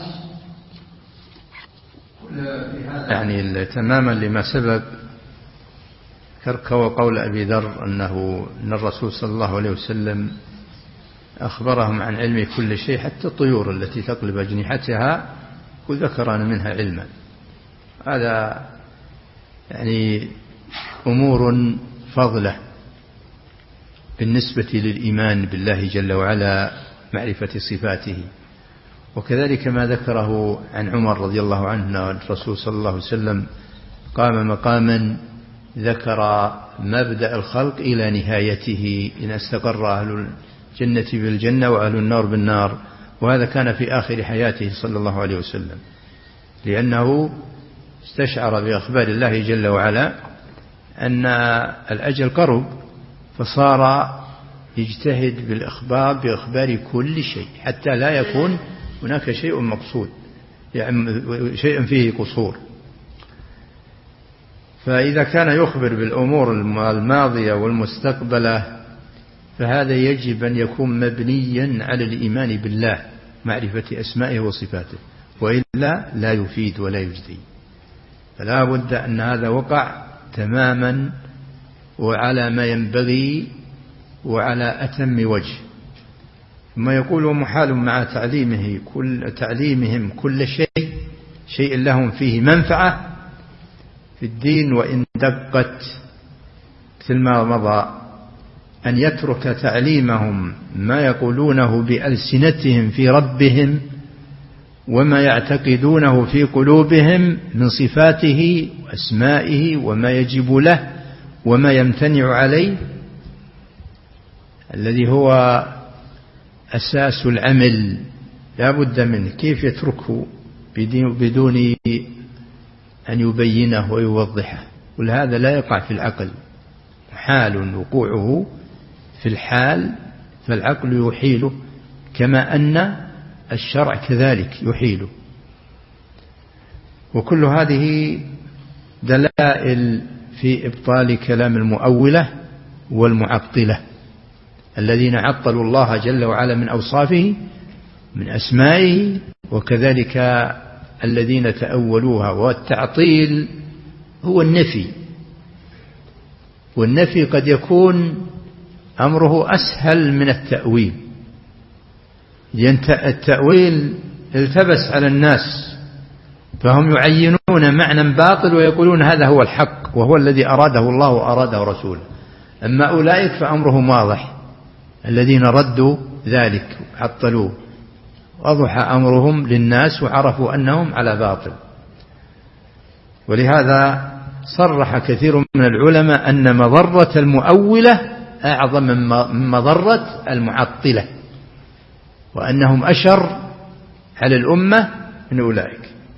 يعني تماما لما سبق ترك وقول أبي ذر أنه أن الرسول صلى الله عليه وسلم أخبرهم عن علم كل شيء حتى الطيور التي تقلب أجنحتها وذكرنا منها علما. هذا يعني أمور فضلة بالنسبة للإيمان بالله جل وعلا، معرفة صفاته. وكذلك ما ذكره عن عمر رضي الله عنه الرسول صلى الله عليه وسلم قام مقاما ذكر مبدأ الخلق إلى نهايته إن استقر أهل الجنة بالجنة وأهل النار بالنار، وهذا كان في آخر حياته صلى الله عليه وسلم، لأنه استشعر بأخبار الله جل وعلا أن الأجل قرب، فصار يجتهد بالإخبار بأخبار كل شيء حتى لا يكون هناك شيء مقصود، يعني شيء فيه قصور. فإذا كان يخبر بالأمور الماضية والمستقبلة فهذا يجب أن يكون مبنيا على الإيمان بالله، معرفة أسمائه وصفاته، وإلا لا يفيد ولا يجدي. فلا بد أن هذا وقع تماما وعلى ما ينبغي وعلى أتم وجه. ثم يقول ومحال مع تعليمه كل تعليمهم كل شيء شيء لهم فيه منفعة في الدين وإن دقت، مثل ما مضى، أن يترك تعليمهم ما يقولونه بألسنتهم في ربهم وما يعتقدونه في قلوبهم من صفاته وأسمائه وما يجب له وما يمتنع عليه، الذي هو أساس العمل لا بد منه. كيف يتركه بدون أن يبينه ويوضحه؟ ولهذا لا يقع في العقل، حال وقوعه في الحال فالعقل يحيله، كما أن الشرع كذلك يحيله. وكل هذه دلائل في إبطال كلام المؤولة والمعطلة الذين عطلوا الله جل وعلا من أوصافه من أسمائه، وكذلك الذين تأولوها. والتعطيل هو النفي، والنفي قد يكون أمره أسهل من التأويل، لأن التأويل التبس على الناس فهم يعينون معنى باطل ويقولون هذا هو الحق وهو الذي أراده الله وأراده رسوله. أما أولئك فأمرهم واضح، الذين ردوا ذلك عطلوه، وضح أمرهم للناس وعرفوا أنهم على باطل. ولهذا صرح كثير من العلماء أن مضرة المؤولة أعظم من مضرة المعطلة، وأنهم أشر على الأمة من أولئك.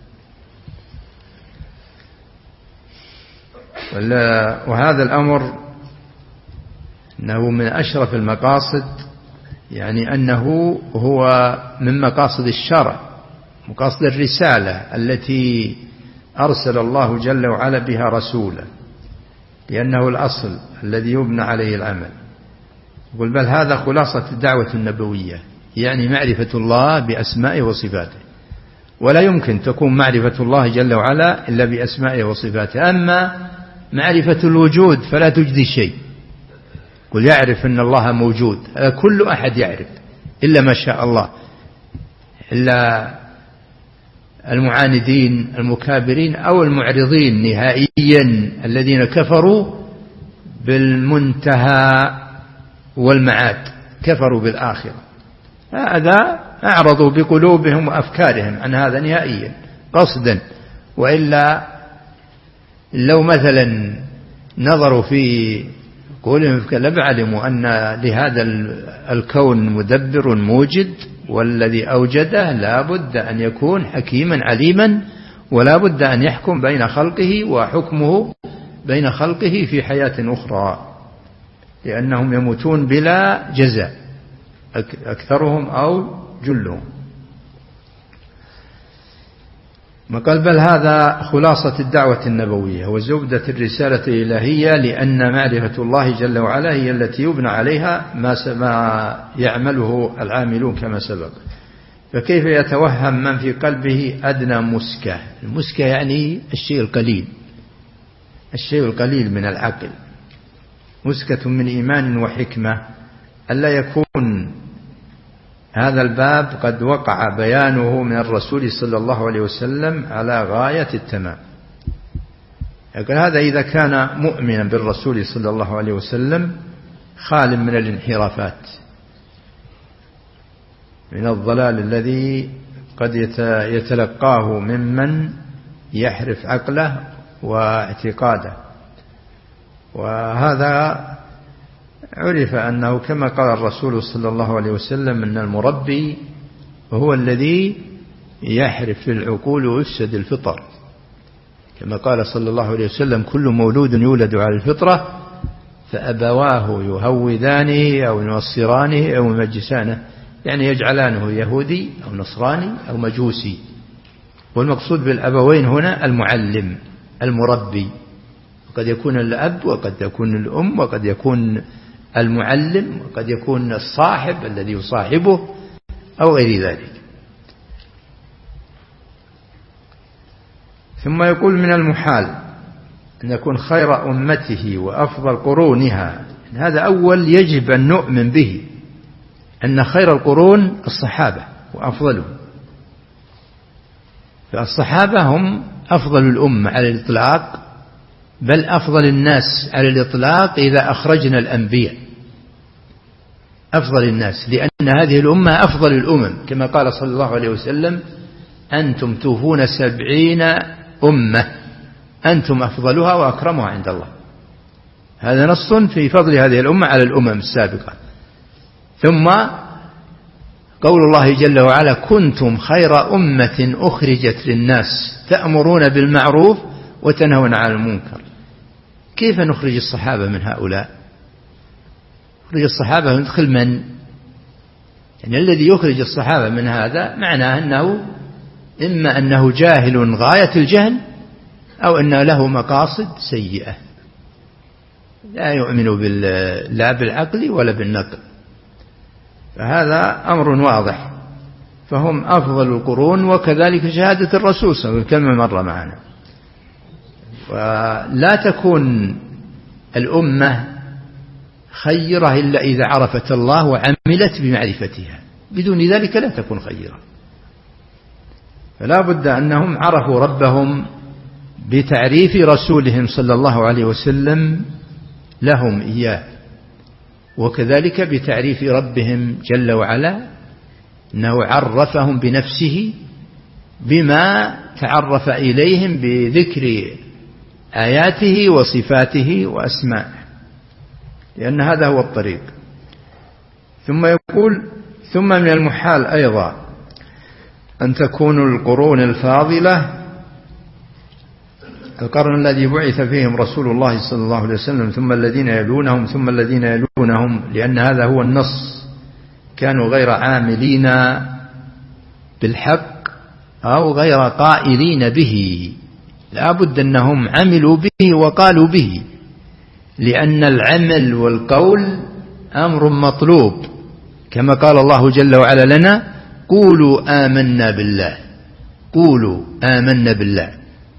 وهذا الأمر أنه من أشرف المقاصد، يعني أنه هو من مقاصد الشرع، مقاصد الرسالة التي أرسل الله جل وعلا بها رسولا، لأنه الأصل الذي يبنى عليه العمل. يقول بل هذا خلاصة الدعوة النبوية، يعني معرفة الله بأسمائه وصفاته، ولا يمكن تكون معرفة الله جل وعلا إلا بأسمائه وصفاته. أما معرفة الوجود فلا تجدي شيء. قل يعرف أن الله موجود، هذا كل أحد يعرف إلا ما شاء الله، إلا المعاندين المكابرين أو المعرضين نهائيا الذين كفروا بالمنتهى والمعاد، كفروا بالآخرة، هذا أعرضوا بقلوبهم وأفكارهم عن هذا نهائيا قصدا. وإلا لو مثلا نظروا في قولهم لعلموا أن لهذا الكون مدبر موجد، والذي أوجده لا بد أن يكون حكيما عليما، ولا بد أن يحكم بين خلقه وحكمه بين خلقه في حياة أخرى، لأنهم يموتون بلا جزاء أكثرهم أو جلهم. ما قال بل هذا خلاصة الدعوة النبوية وزبدة الرسالة الإلهية، لأن معرفة الله جل وعلا هي التي يبنى عليها ما يعمله العاملون كما سبق. فكيف يتوهم من في قلبه أدنى مسكة؟ المسكة يعني الشيء القليل، الشيء القليل من العقل، مسكة من إيمان وحكمة، ألا يكون هذا الباب قد وقع بيانه من الرسول صلى الله عليه وسلم على غاية التمام. لكن هذا إذا كان مؤمنا بالرسول صلى الله عليه وسلم خال من الانحرافات، من الضلال الذي قد يتلقاه ممن يحرف عقله واعتقاده. وهذا عرف أنه كما قال الرسول صلى الله عليه وسلم أن المربي هو الذي يحرف العقول ويفسد الفطر، كما قال صلى الله عليه وسلم كل مولود يولد على الفطرة فأبواه يهودانه أو ينصرانه أو يمجسانه، يعني يجعلانه يهودي أو نصراني أو مجوسي. والمقصود بالأبوين هنا المعلم المربي، وقد يكون الأب وقد يكون الأم وقد يكون المعلم وقد يكون الصاحب الذي يصاحبه أو غير ذلك. ثم يقول من المحال أن يكون خير أمته وأفضل قرونها، هذا أول يجب أن نؤمن به، أن خير القرون الصحابة وأفضلهم. فالصحابة هم أفضل الأمة على الإطلاق، بل أفضل الناس على الإطلاق إذا أخرجنا الأنبياء، أفضل الناس، لأن هذه الأمة أفضل الأمم، كما قال صلى الله عليه وسلم أنتم توفون سبعين أمة أنتم أفضلها وأكرمها عند الله. هذا نص في فضل هذه الأمة على الأمم السابقة. ثم قول الله جل وعلا كنتم خير أمة أخرجت للناس تأمرون بالمعروف وتنهون عن المنكر. كيف نخرج الصحابة من هؤلاء؟ نخرج الصحابة ندخل من؟ يعني الذي يخرج الصحابة من هذا معناه أنه إما أنه جاهل غاية الجهل أو أنه له مقاصد سيئة لا يؤمن لا بالعقل ولا بالنقل. فهذا أمر واضح. فهم أفضل القرون، وكذلك شهادة الرسول صلى الله عليه وسلم كما مر معنا. ولا تكون الأمة خيرة إلا إذا عرفت الله وعملت بمعرفتها، بدون ذلك لا تكون خيرة. فلا بد أنهم عرفوا ربهم بتعريف رسولهم صلى الله عليه وسلم لهم إياه، وكذلك بتعريف ربهم جل وعلا أنه عرفهم بنفسه بما تعرف إليهم بذكر آياته وصفاته وأسمائه، لأن هذا هو الطريق. ثم يقول: ثم من المحال أيضا أن تكون القرون الفاضلة القرن الذي بعث فيهم رسول الله صلى الله عليه وسلم ثم الذين يلونهم ثم الذين يلونهم، لأن هذا هو النص، كانوا غير عاملين بالحق أو غير قائلين به، لا بد أنهم عملوا به وقالوا به، لأن العمل والقول أمر مطلوب، كما قال الله جل وعلا لنا: قولوا آمنا بالله، قولوا آمنا بالله.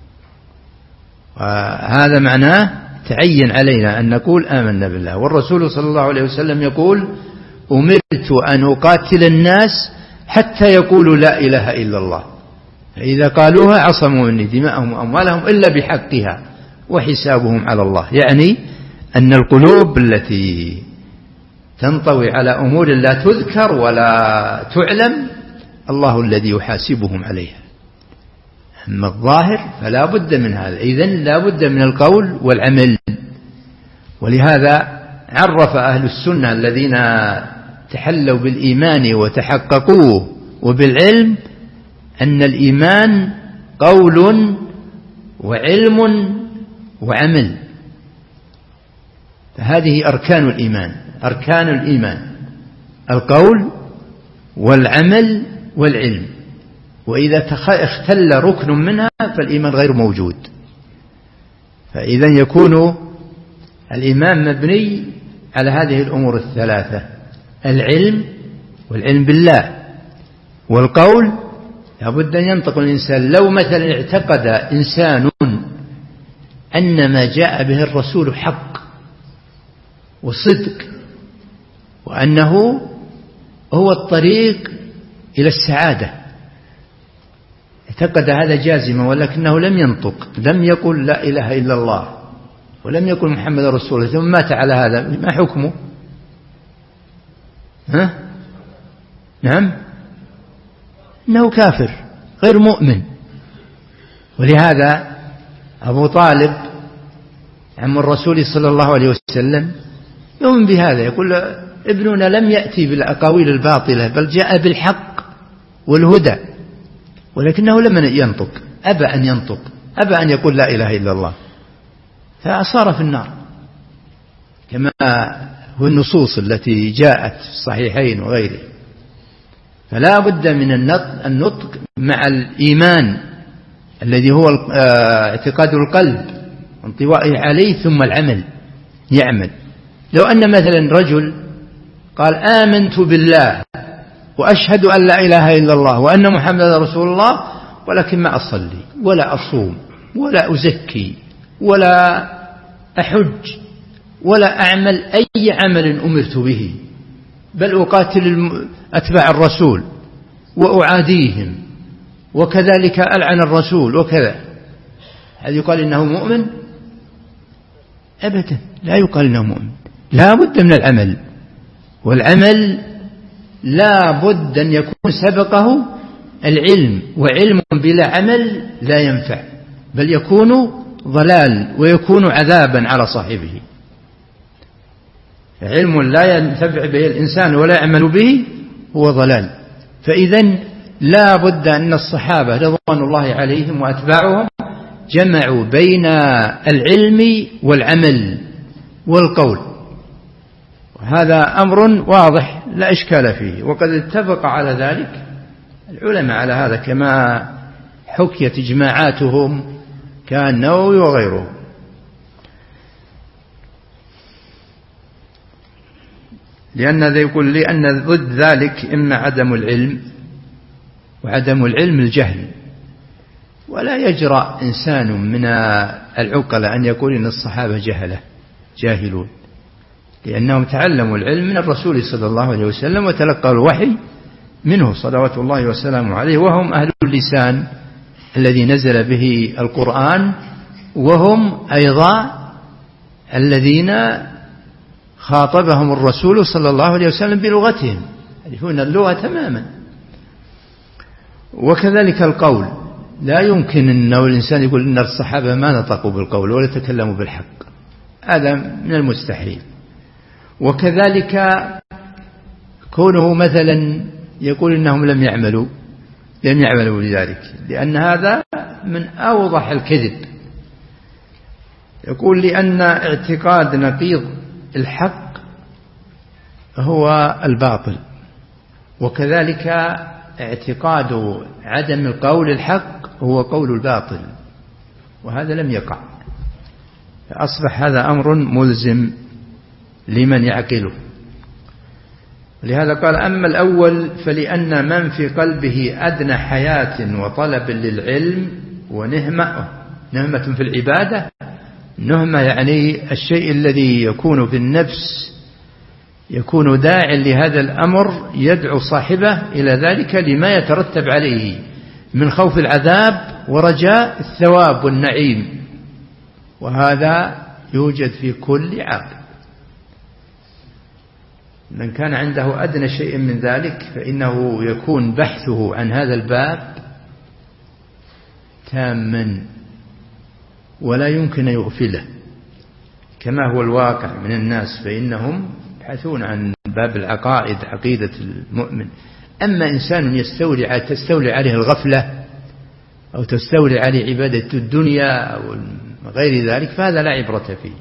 وهذا معناه تعين علينا أن نقول آمنا بالله. والرسول صلى الله عليه وسلم يقول: أمرت أن أقاتل الناس حتى يقولوا لا إله إلا الله، فإذا قالوها عصموا مني دماءهم وأموالهم إلا بحقها وحسابهم على الله. يعني أن القلوب التي تنطوي على أمور لا تذكر ولا تعلم الله الذي يحاسبهم عليها. أما الظاهر فلا بد من هذا، إذن لا بد من القول والعمل. ولهذا عرف أهل السنة الذين تحلوا بالإيمان وتحققوه وبالعلم أن الإيمان قول وعلم وعمل، فهذه أركان الإيمان. أركان الإيمان القول والعمل والعلم، وإذا اختل ركن منها فالإيمان غير موجود. فإذا يكون الإيمان مبني على هذه الأمور الثلاثة: العلم والعلم بالله، والقول لابد أن ينطق الإنسان. لو مثلا اعتقد إنسان أن ما جاء به الرسول حق وصدق وأنه هو الطريق إلى السعادة، اعتقد هذا جازما، ولكنه لم ينطق، لم يقل لا إله إلا الله ولم يقل محمد رسول الله، ثم مات على هذا، ما حكمه؟ ها؟ نعم، إنه كافر غير مؤمن. ولهذا أبو طالب عم الرسول صلى الله عليه وسلم يؤمن بهذا، يقول: ابننا لم يأتي بالأقاويل الباطلة بل جاء بالحق والهدى، ولكنه لم ينطق، أبى أن ينطق، أبى أن يقول لا إله إلا الله، فصار في النار، كما هو النصوص التي جاءت في الصحيحين وغيره. فلا بد من النطق مع الإيمان الذي هو اعتقاد القلب وانطوائه عليه، ثم العمل، يعمل. لو أن مثلا رجل قال: آمنت بالله وأشهد أن لا إله إلا الله وأن محمد رسول الله، ولكن ما أصلي ولا أصوم ولا أزكي ولا أحج ولا أعمل أي عمل أمرت به، بل أقاتل أتباع الرسول وأعاديهم وكذلك ألعن الرسول وكذا، هل يقال إنه مؤمن؟ أبدا، لا يقال إنه مؤمن. لا بد من العمل، والعمل لا بد أن يكون سبقه العلم، وعلم بلا عمل لا ينفع، بل يكون ضلال ويكون عذابا على صاحبه. علم لا ينتفع به الإنسان ولا يعمل به هو ضلال. فإذن لا بد أن الصحابة رضوان الله عليهم وأتباعهم جمعوا بين العلم والعمل والقول. هذا أمر واضح لا إشكال فيه، وقد اتفق على ذلك العلماء على هذا كما حكيت إجماعاتهم كالنووي وغيره. لأن ذا يقول لأن ضد ذلك إما عدم العلم، وعدم العلم الجهل، ولا يجرأ إنسان من العقلاء أن يقول إن الصحابة جهلة جاهلون، لأنهم تعلموا العلم من الرسول صلى الله عليه وسلم وتلقوا الوحي منه صلوات الله وسلامه عليه، وهم أهل اللسان الذي نزل به القرآن، وهم أيضا الذين خاطبهم الرسول صلى الله عليه وسلم بلغتهم، يعرفون اللغة تماما. وكذلك القول، لا يمكن أنه الإنسان يقول إن الصحابة ما نطقوا بالقول ولا تكلموا بالحق، هذا من المستحيل. وكذلك كونه مثلا يقول إنهم لم يعملوا لم يعملوا لذلك، لأن هذا من أوضح الكذب. يقول لأن اعتقاد نقيض الحق هو الباطل، وكذلك اعتقاد عدم القول الحق هو قول الباطل، وهذا لم يقع. فأصبح هذا أمر ملزم لمن يعقله. لهذا قال أما الأول فلأن من في قلبه أدنى حياة وطلب للعلم ونهمة نهمة في العبادة، نهمة يعني الشيء الذي يكون في النفس يكون داع لهذا الأمر يدعو صاحبه إلى ذلك لما يترتب عليه من خوف العذاب ورجاء الثواب والنعيم، وهذا يوجد في كل عاقل. من كان عنده أدنى شيء من ذلك فإنه يكون بحثه عن هذا الباب تاما ولا يمكن يغفله، كما هو الواقع من الناس، فإنهم يبحثون عن باب العقائد، عقيدة المؤمن. أما إنسان يستولي تستولي عليه الغفلة أو تستولي عليه عبادة الدنيا أو غير ذلك فهذا لا عبرة فيه.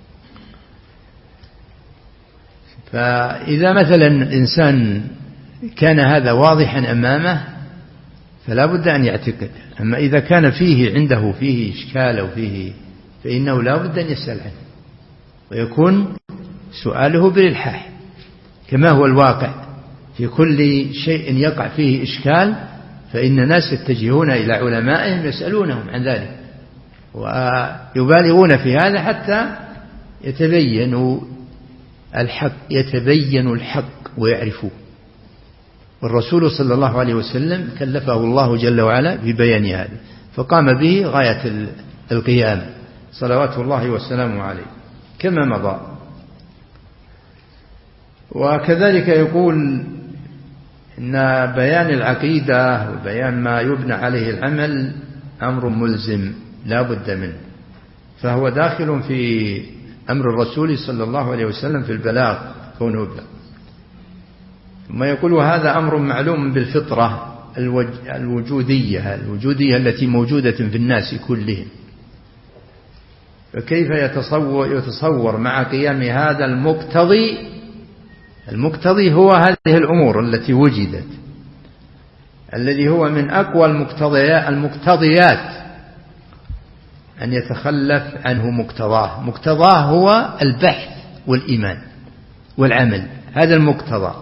فإذا مثلا الإنسان كان هذا واضحا أمامه فلا بد أن يعتقد. أما إذا كان فيه عنده فيه إشكال أو فيه فإنه لا بد أن يسأل عنه، ويكون سؤاله بالإلحاح كما هو الواقع في كل شيء يقع فيه إشكال، فإن الناس يتجهون إلى علمائهم يسألونهم عن ذلك ويبالغون في هذا حتى يتبين الحق يتبين الحق ويعرفوه. والرسول صلى الله عليه وسلم كلفه الله جل وعلا ببيان هذا، فقام به غاية القيام صلوات الله وسلامه عليه كما مضى. وكذلك يقول إن بيان العقيدة وبيان ما يبنى عليه العمل أمر ملزم لا بد منه، فهو داخل في أمر الرسول صلى الله عليه وسلم في البلاغ كونه بلاغ. ثم يقول هذا أمر معلوم بالفطرة الوجودية الوجودية التي موجودة في الناس كلهم، فكيف يتصور, يتصور مع قيام هذا المقتضي المقتضي هو هذه الأمور التي وجدت، الذي هو من أقوى المقتضيات أن يتخلف عنه مقتضاه. مقتضاه هو البحث والإيمان والعمل، هذا المقتضى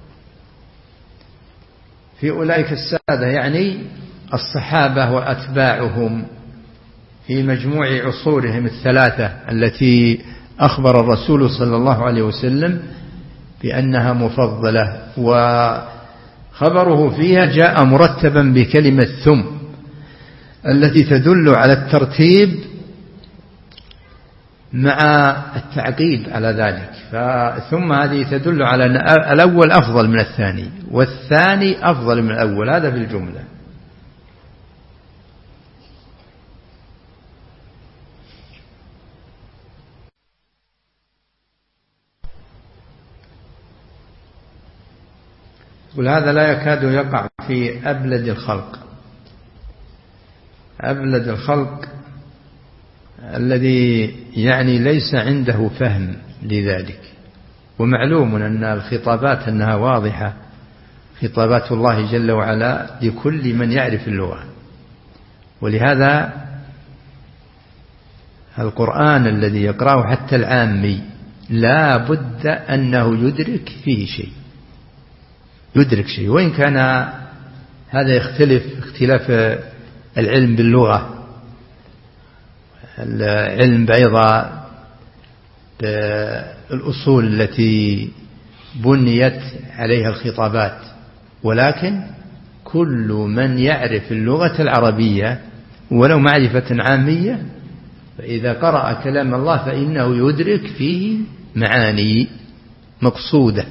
في أولئك السادة يعني الصحابة وأتباعهم في مجموع عصورهم الثلاثة التي أخبر الرسول صلى الله عليه وسلم بأنها مفضلة، وخبره فيها جاء مرتبا بكلمة ثم التي تدل على الترتيب مع التعقيب على ذلك. ثم هذه تدل على أن الأول أفضل من الثاني والثاني أفضل من الأول، هذا في الجملة. وهذا لا يكاد يقع في أبلد الخلق. أبلد الخلق الذي يعني ليس عنده فهم لذلك، ومعلوم أن الخطابات أنها واضحة، خطابات الله جل وعلا لكل من يعرف اللغة. ولهذا القرآن الذي يقرأه حتى العامي لا بد أنه يدرك فيه شيء، يدرك شيء، وإن كان هذا يختلف اختلاف العلم باللغة، العلم أيضا بالأصول التي بنيت عليها الخطابات، ولكن كل من يعرف اللغة العربية ولو معرفة عامية فإذا قرأ كلام الله فإنه يدرك فيه معاني مقصودة.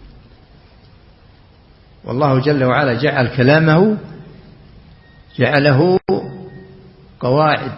والله جل وعلا جعل كلامه جعله قواعد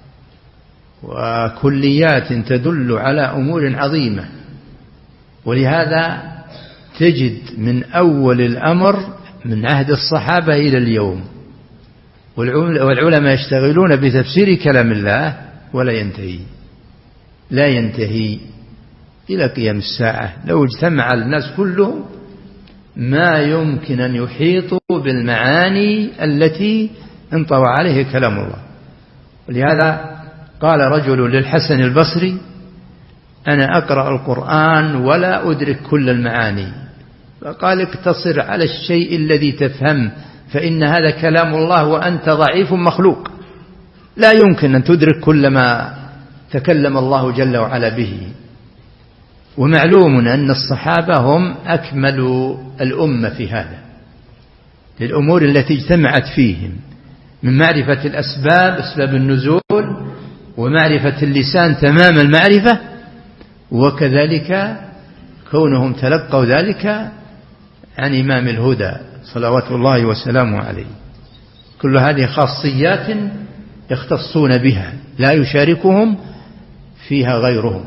وكليات تدل على أمور عظيمة، ولهذا تجد من أول الأمر من عهد الصحابة إلى اليوم والعلماء يشتغلون بتفسير كلام الله ولا ينتهي، لا ينتهي إلى قيام الساعة. لو اجتمع الناس كلهم ما يمكن أن يحيطوا بالمعاني التي انطوى عليه كلام الله. ولهذا قال رجل للحسن البصري: أنا أقرأ القرآن ولا أدرك كل المعاني. فقال: اقتصر على الشيء الذي تفهم، فإن هذا كلام الله وأنت ضعيف مخلوق، لا يمكن أن تدرك كل ما تكلم الله جل وعلا به. ومعلوم أن الصحابة هم أكمل الأمة في هذا، للأمور التي اجتمعت فيهم من معرفة الأسباب، أسباب النزول، ومعرفة اللسان تمام المعرفة، وكذلك كونهم تلقوا ذلك عن إمام الهدى صلوات الله وسلامه عليه. كل هذه خاصيات يختصون بها لا يشاركهم فيها غيرهم.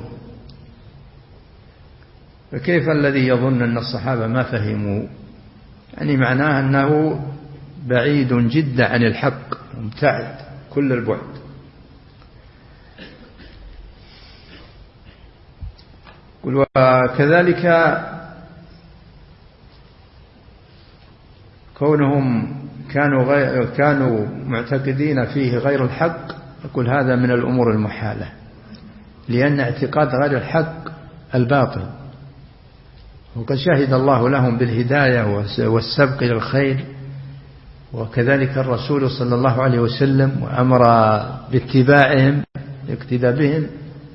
فكيف الذي يظن أن الصحابة ما فهموا؟ يعني معناه أنه بعيد جدا عن الحق، مبتعد كل البعد. وكذلك كونهم كانوا غير كانوا معتقدين فيه غير الحق، أقول هذا من الأمور المحالة، لأن اعتقاد غير الحق الباطل، وقد شهد الله لهم بالهداية والسبق إلى الخير، وكذلك الرسول صلى الله عليه وسلم وأمر باتباعهم الاقتداء بهم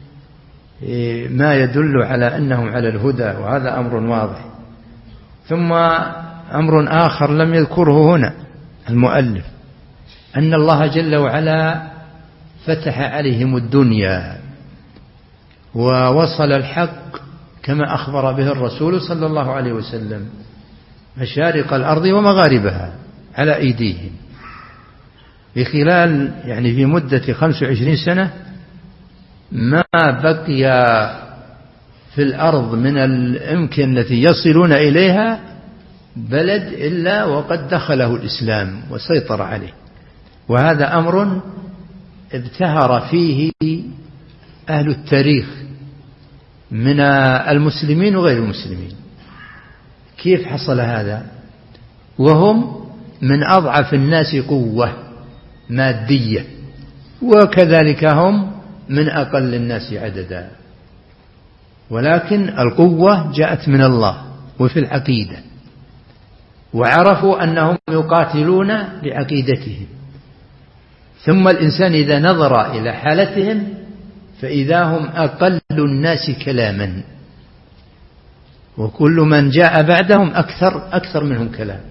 ما يدل على أنهم على الهدى، وهذا أمر واضح. ثم أمر آخر لم يذكره هنا المؤلف، أن الله جل وعلا فتح عليهم الدنيا ووصل الحق كما أخبر به الرسول صلى الله عليه وسلم، مشارق الأرض ومغاربها على أيديهم في خلال يعني في مدة خمس وعشرين سنة. ما بقي في الأرض من الأمكن التي يصلون إليها بلد إلا وقد دخله الإسلام وسيطر عليه، وهذا أمر ابتهر فيه أهل التاريخ من المسلمين وغير المسلمين. كيف حصل هذا وهم من أضعف الناس قوة مادية، وكذلك هم من أقل الناس عددا، ولكن القوة جاءت من الله وفي العقيدة، وعرفوا أنهم يقاتلون بعقيدتهم. ثم الإنسان إذا نظر إلى حالتهم فإذا هم أقل الناس كلاما، وكل من جاء بعدهم أكثر أكثر منهم كلام،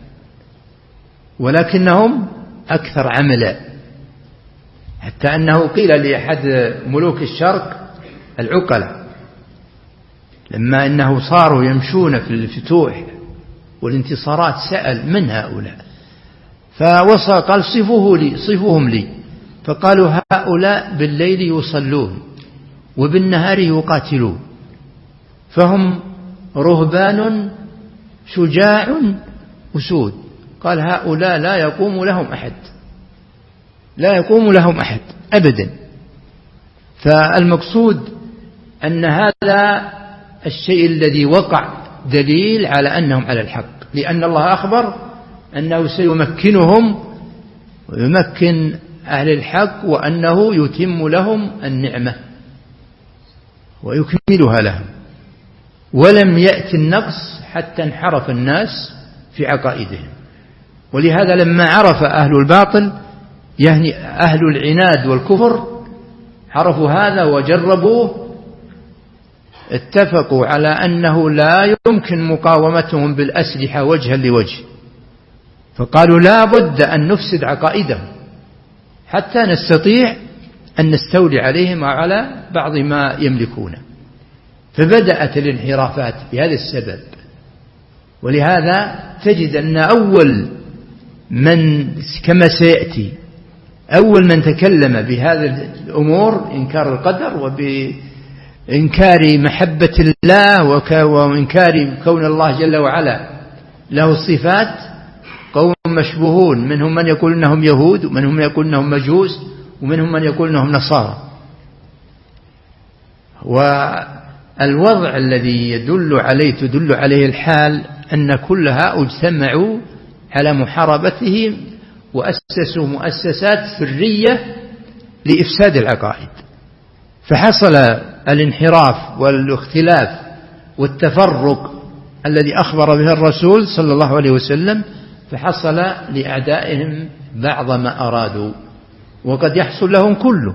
ولكنهم أكثر عملا، حتى أنه قيل لأحد ملوك الشرق العقلة لما أنه صاروا يمشون في الفتوح والانتصارات سأل من هؤلاء، فوصى قال صفوه لي صفوهم لي، فقالوا هؤلاء بالليل يصلون وبالنهار يقاتلون، فهم رهبان شجاع أسود. قال هؤلاء لا يقوم لهم أحد، لا يقوم لهم أحد أبدا. فالمقصود أن هذا الشيء الذي وقع دليل على أنهم على الحق، لأن الله أخبر أنه سيمكنهم ويمكن أهل الحق، وأنه يتم لهم النعمة ويكملها لهم. ولم يأتي النقص حتى انحرف الناس في عقائدهم. ولهذا لما عرف أهل الباطل يعني أهل العناد والكفر عرفوا هذا وجربوه، اتفقوا على أنه لا يمكن مقاومتهم بالأسلحة وجها لوجه، فقالوا لا بد أن نفسد عقائدهم حتى نستطيع أن نستولي عليهم وعلى بعض ما يملكونه. فبدأت الانحرافات بهذا السبب. ولهذا تجد أن أول من كما سيأتي أول من تكلم بهذه الأمور إنكار القدر وبإنكار محبة الله وإنكار كون الله جل وعلا له الصفات قوم مشبوهون، منهم من يقول أنهم يهود، ومنهم من يقول أنهم مجوس، ومنهم من يقول أنهم نصارى. والوضع الذي يدل عليه تدل عليه الحال أن كلها اجتمعوا على محاربته وأسسوا مؤسسات سرية لإفساد العقائد، فحصل الانحراف والاختلاف والتفرق الذي أخبر به الرسول صلى الله عليه وسلم، فحصل لأعدائهم بعض ما أرادوا وقد يحصل لهم كله.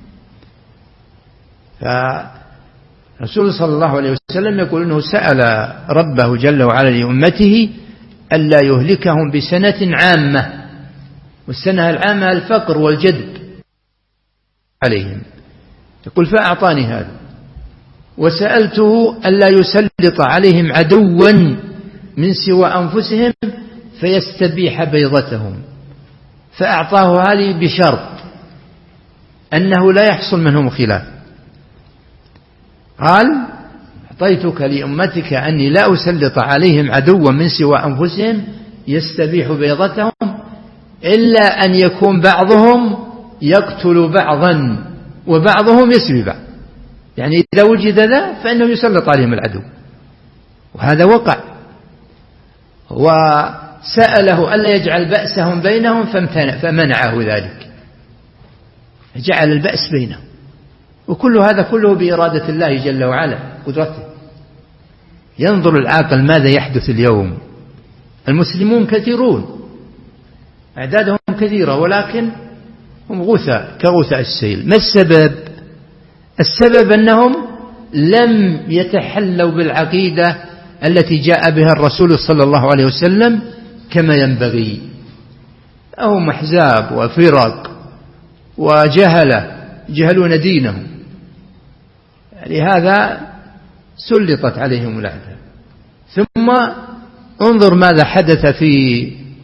فرسول صلى الله عليه وسلم يقول أنه سأل ربه جل وعلا لأمته ألا يهلكهم بسنة عامة، والسنة العامة الفقر والجدب عليهم، يقول فأعطاني هذا. وسألته ألا يسلط عليهم عدوا من سوى أنفسهم فيستبيح بيضتهم، فأعطاه هذه بشرط أنه لا يحصل منهم خلاف. قال أعطيتك لأمتك أني لا أسلط عليهم عدوا من سوى أنفسهم يستبيح بيضتهم، إلا أن يكون بعضهم يقتل بعضا وبعضهم يسبي بعض، يعني إذا وجد ذا فإنه يسلط عليهم العدو، وهذا وقع. وسأله ألا يجعل بأسهم بينهم فمنعه ذلك، جعل البأس بينهم. وكل هذا كله بإرادة الله جل وعلا قدرته. ينظر العاقل ماذا يحدث اليوم. المسلمون كثيرون، أعدادهم كثيرة، ولكن هم غثاء كغثاء السيل. ما السبب؟ السبب أنهم لم يتحلوا بالعقيدة التي جاء بها الرسول صلى الله عليه وسلم كما ينبغي. هم أحزاب وفرق وجهلة جهلون دينهم، لهذا سلطت عليهم الأعداء. ثم انظر ماذا حدث في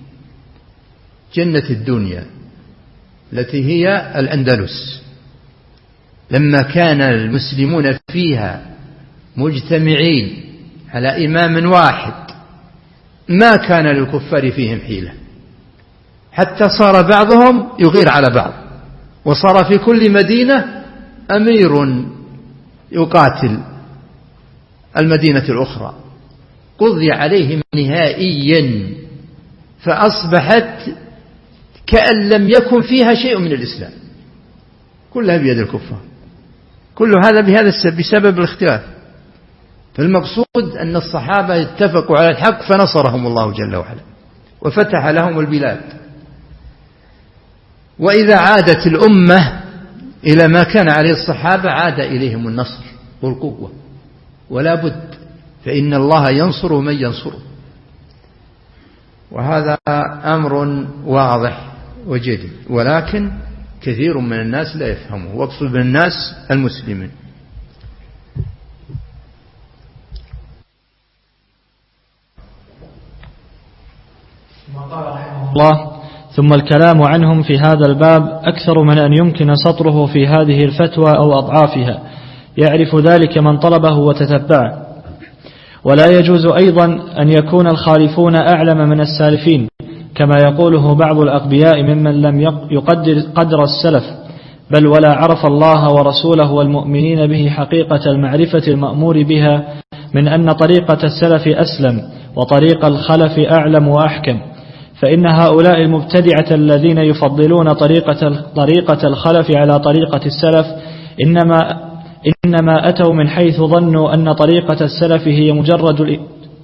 جنة الدنيا التي هي الأندلس، لما كان المسلمون فيها مجتمعين على إمام واحد ما كان للكفار فيهم حيلة، حتى صار بعضهم يغير على بعض، وصار في كل مدينة أمير يقاتل المدينة الأخرى، قضي عليهم نهائيا، فأصبحت كأن لم يكن فيها شيء من الإسلام، كلها بيد الكفار. كل هذا بهذا السبب، بسبب الاختلاف. فالمقصود أن الصحابة اتفقوا على الحق فنصرهم الله جل وعلا وفتح لهم البلاد. وإذا عادت الأمة إلى ما كان عليه الصحابة عاد إليهم النصر والقوة، ولا بد، فإن الله ينصر من ينصره. وهذا أمر واضح وجلي، ولكن كثير من الناس لا يفهمه، واقصد بالناس المسلمين. الله. ثم الكلام عنهم في هذا الباب أكثر من أن يمكن سطره في هذه الفتوى أو أضعافها، يعرف ذلك من طلبه وتتبعه. ولا يجوز أيضا أن يكون الخالفون أعلم من السالفين كما يقوله بعض الأغبياء ممن لم يقدر قدر السلف، بل ولا عرف الله ورسوله والمؤمنين به حقيقة المعرفة المأمور بها من أن طريقة السلف أسلم وطريق الخلف أعلم وأحكم، فإن هؤلاء المبتدعة الذين يفضلون طريقة طريقة الخلف على طريقة السلف إنما إنما أتوا من حيث ظنوا أن طريقة السلف هي مجرد ال...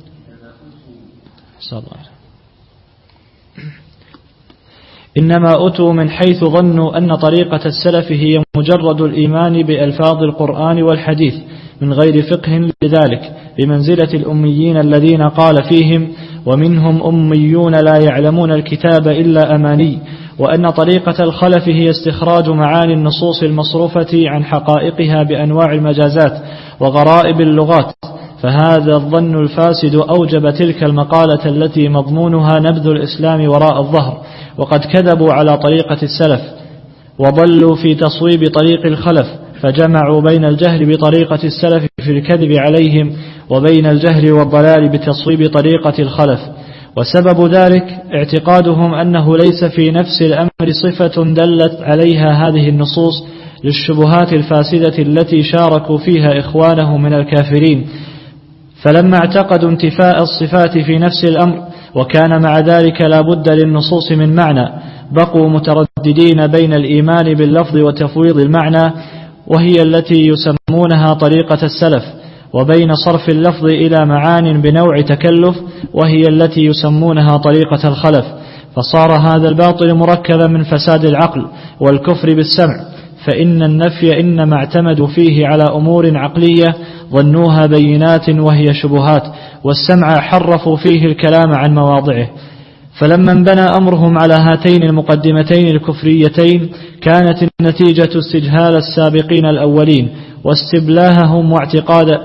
إنما أتوا من حيث ظنوا أن طريقة السلف هي مجرد الإيمان بألفاظ القرآن والحديث من غير فقه لذلك، بمنزلة الأميين الذين قال فيهم: ومنهم أميون لا يعلمون الكتاب إلا أماني، وأن طريقة الخلف هي استخراج معاني النصوص المصروفة عن حقائقها بأنواع المجازات وغرائب اللغات. فهذا الظن الفاسد أوجب تلك المقالة التي مضمونها نبذ الإسلام وراء الظهر، وقد كذبوا على طريقة السلف وضلوا في تصويب طريق الخلف، فجمعوا بين الجهل بطريقة السلف في الكذب عليهم وبين الجهل والضلال بتصويب طريقة الخلف. وسبب ذلك اعتقادهم أنه ليس في نفس الأمر صفة دلت عليها هذه النصوص للشبهات الفاسدة التي شاركوا فيها إخوانه من الكافرين، فلما اعتقدوا انتفاء الصفات في نفس الأمر وكان مع ذلك لا بد للنصوص من معنى، بقوا مترددين بين الإيمان باللفظ وتفويض المعنى، وهي التي يسمونها طريقة السلف، وبين صرف اللفظ إلى معان بنوع تكلف، وهي التي يسمونها طريقة الخلف. فصار هذا الباطل مركبا من فساد العقل والكفر بالسمع، فإن النفي إنما اعتمدوا فيه على أمور عقلية ظنوها بينات وهي شبهات، والسمع حرفوا فيه الكلام عن مواضعه. فلما انبنى أمرهم على هاتين المقدمتين الكفريتين كانت النتيجة استجهال السابقين الأولين واستبلاههم واعتقاد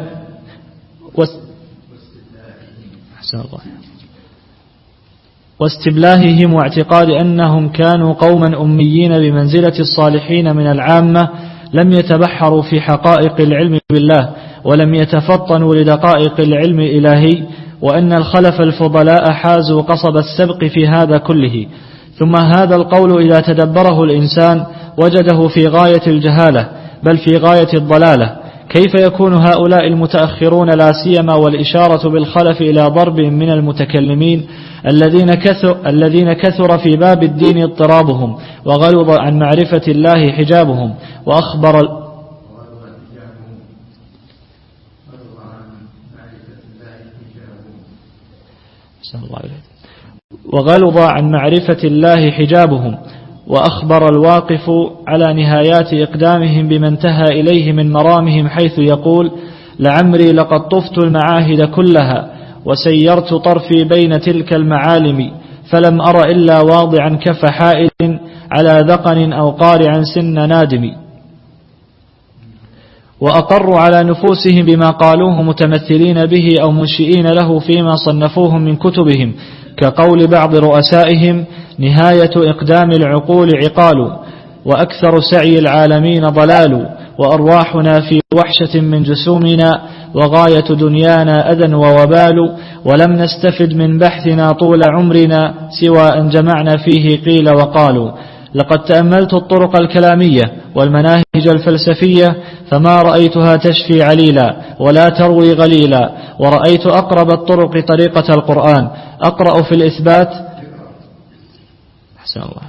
واستبلاههم واعتقاد أنهم كانوا قوما أميين بمنزلة الصالحين من العامة، لم يتبحروا في حقائق العلم بالله ولم يتفطنوا لدقائق العلم الإلهي، وأن الخلف الفضلاء حازوا قصب السبق في هذا كله. ثم هذا القول إذا تدبره الإنسان وجده في غاية الجهالة بل في غاية الضلالة. كيف يكون هؤلاء المتأخرون لا سيما والإشارة بالخلف إلى ضرب من المتكلمين الذين كثر, الذين كثر في باب الدين اضطرابهم وغلظ عن معرفة الله حجابهم، وأخبر وغلظ عن معرفة الله حجابهم وأخبر الواقف على نهايات إقدامهم بما انتهى إليه من مرامهم، حيث يقول: لعمري لقد طفت المعاهد كلها وسيرت طرفي بين تلك المعالم، فلم أر إلا واضعا كف حائل على ذقن أو قارعا سن نادم. وأقروا على نفوسهم بما قالوه متمثلين به أو منشئين له فيما صنفوه من كتبهم، كقول بعض رؤسائهم: نهاية إقدام العقول عقال، وأكثر سعي العالمين ضلال، وأرواحنا في وحشة من جسومنا، وغاية دنيانا أذى ووبال، ولم نستفد من بحثنا طول عمرنا سوى أن جمعنا فيه قيل وقالوا. لقد تأملت الطرق الكلامية والمناهج الفلسفية فما رأيتها تشفي عليلا ولا تروي غليلا، ورأيت أقرب الطرق طريقة القرآن. أقرأ في الإثبات أحسن الله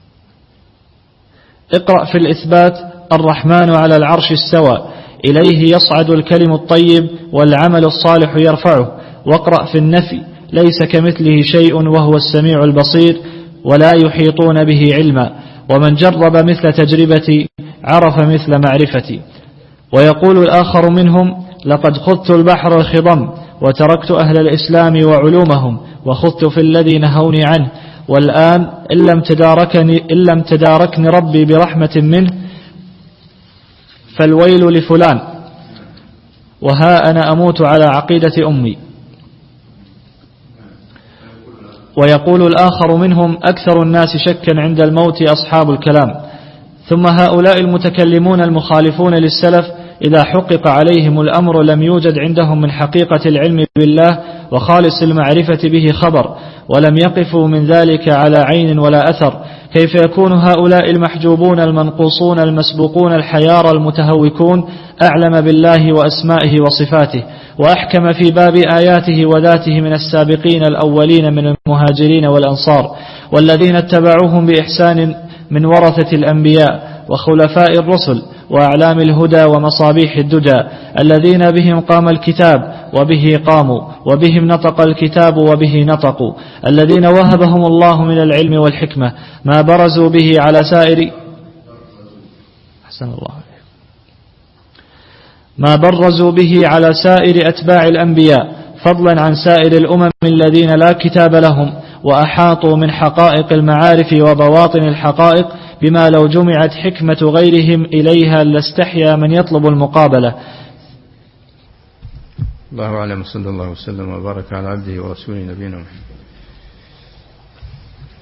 اقرأ في الإثبات: الرحمن على العرش استوى، إليه يصعد الكلم الطيب والعمل الصالح يرفعه. واقرأ في النفي: ليس كمثله شيء وهو السميع البصير، ولا يحيطون به علما، ومن جرب مثل تجربتي عرف مثل معرفتي. ويقول الآخر منهم: لقد خذت البحر الخضم وتركت أهل الإسلام وعلومهم وخذت في الذي نهوني عنه، والآن إن لم تداركني, إن لم تداركني ربي برحمة منه فالويل لفلان، وها أنا أموت على عقيدة أمي. ويقول الآخر منهم: أكثر الناس شكا عند الموت أصحاب الكلام. ثم هؤلاء المتكلمون المخالفون للسلف إذا حقق عليهم الأمر لم يوجد عندهم من حقيقة العلم بالله وخالص المعرفة به خبر، ولم يقفوا من ذلك على عين ولا أثر، كيف يكون هؤلاء المحجوبون المنقوصون المسبوقون الحيار المتهوكون أعلم بالله وأسمائه وصفاته وأحكم في باب آياته وذاته من السابقين الأولين من المهاجرين والأنصار والذين اتبعوهم بإحسان من ورثة الأنبياء وخلفاء الرسل وأعلام الهدى ومصابيح الدجى الذين بهم قام الكتاب وبه قاموا وبهم نطق الكتاب وبه نطقوا، الذين وهبهم الله من العلم والحكمة ما برزوا به على سائر أحسن الله ما برزوا به على سائر أتباع الأنبياء فضلا عن سائر الأمم الذين لا كتاب لهم، وأحاطوا من حقائق المعارف وبواطن الحقائق بما لو جمعت حكمة غيرهم إليها لاستحيا من يطلب المقابلة. الله أعلم، صلى الله وسلم وبارك على عبده ورسوله نبينا محمد.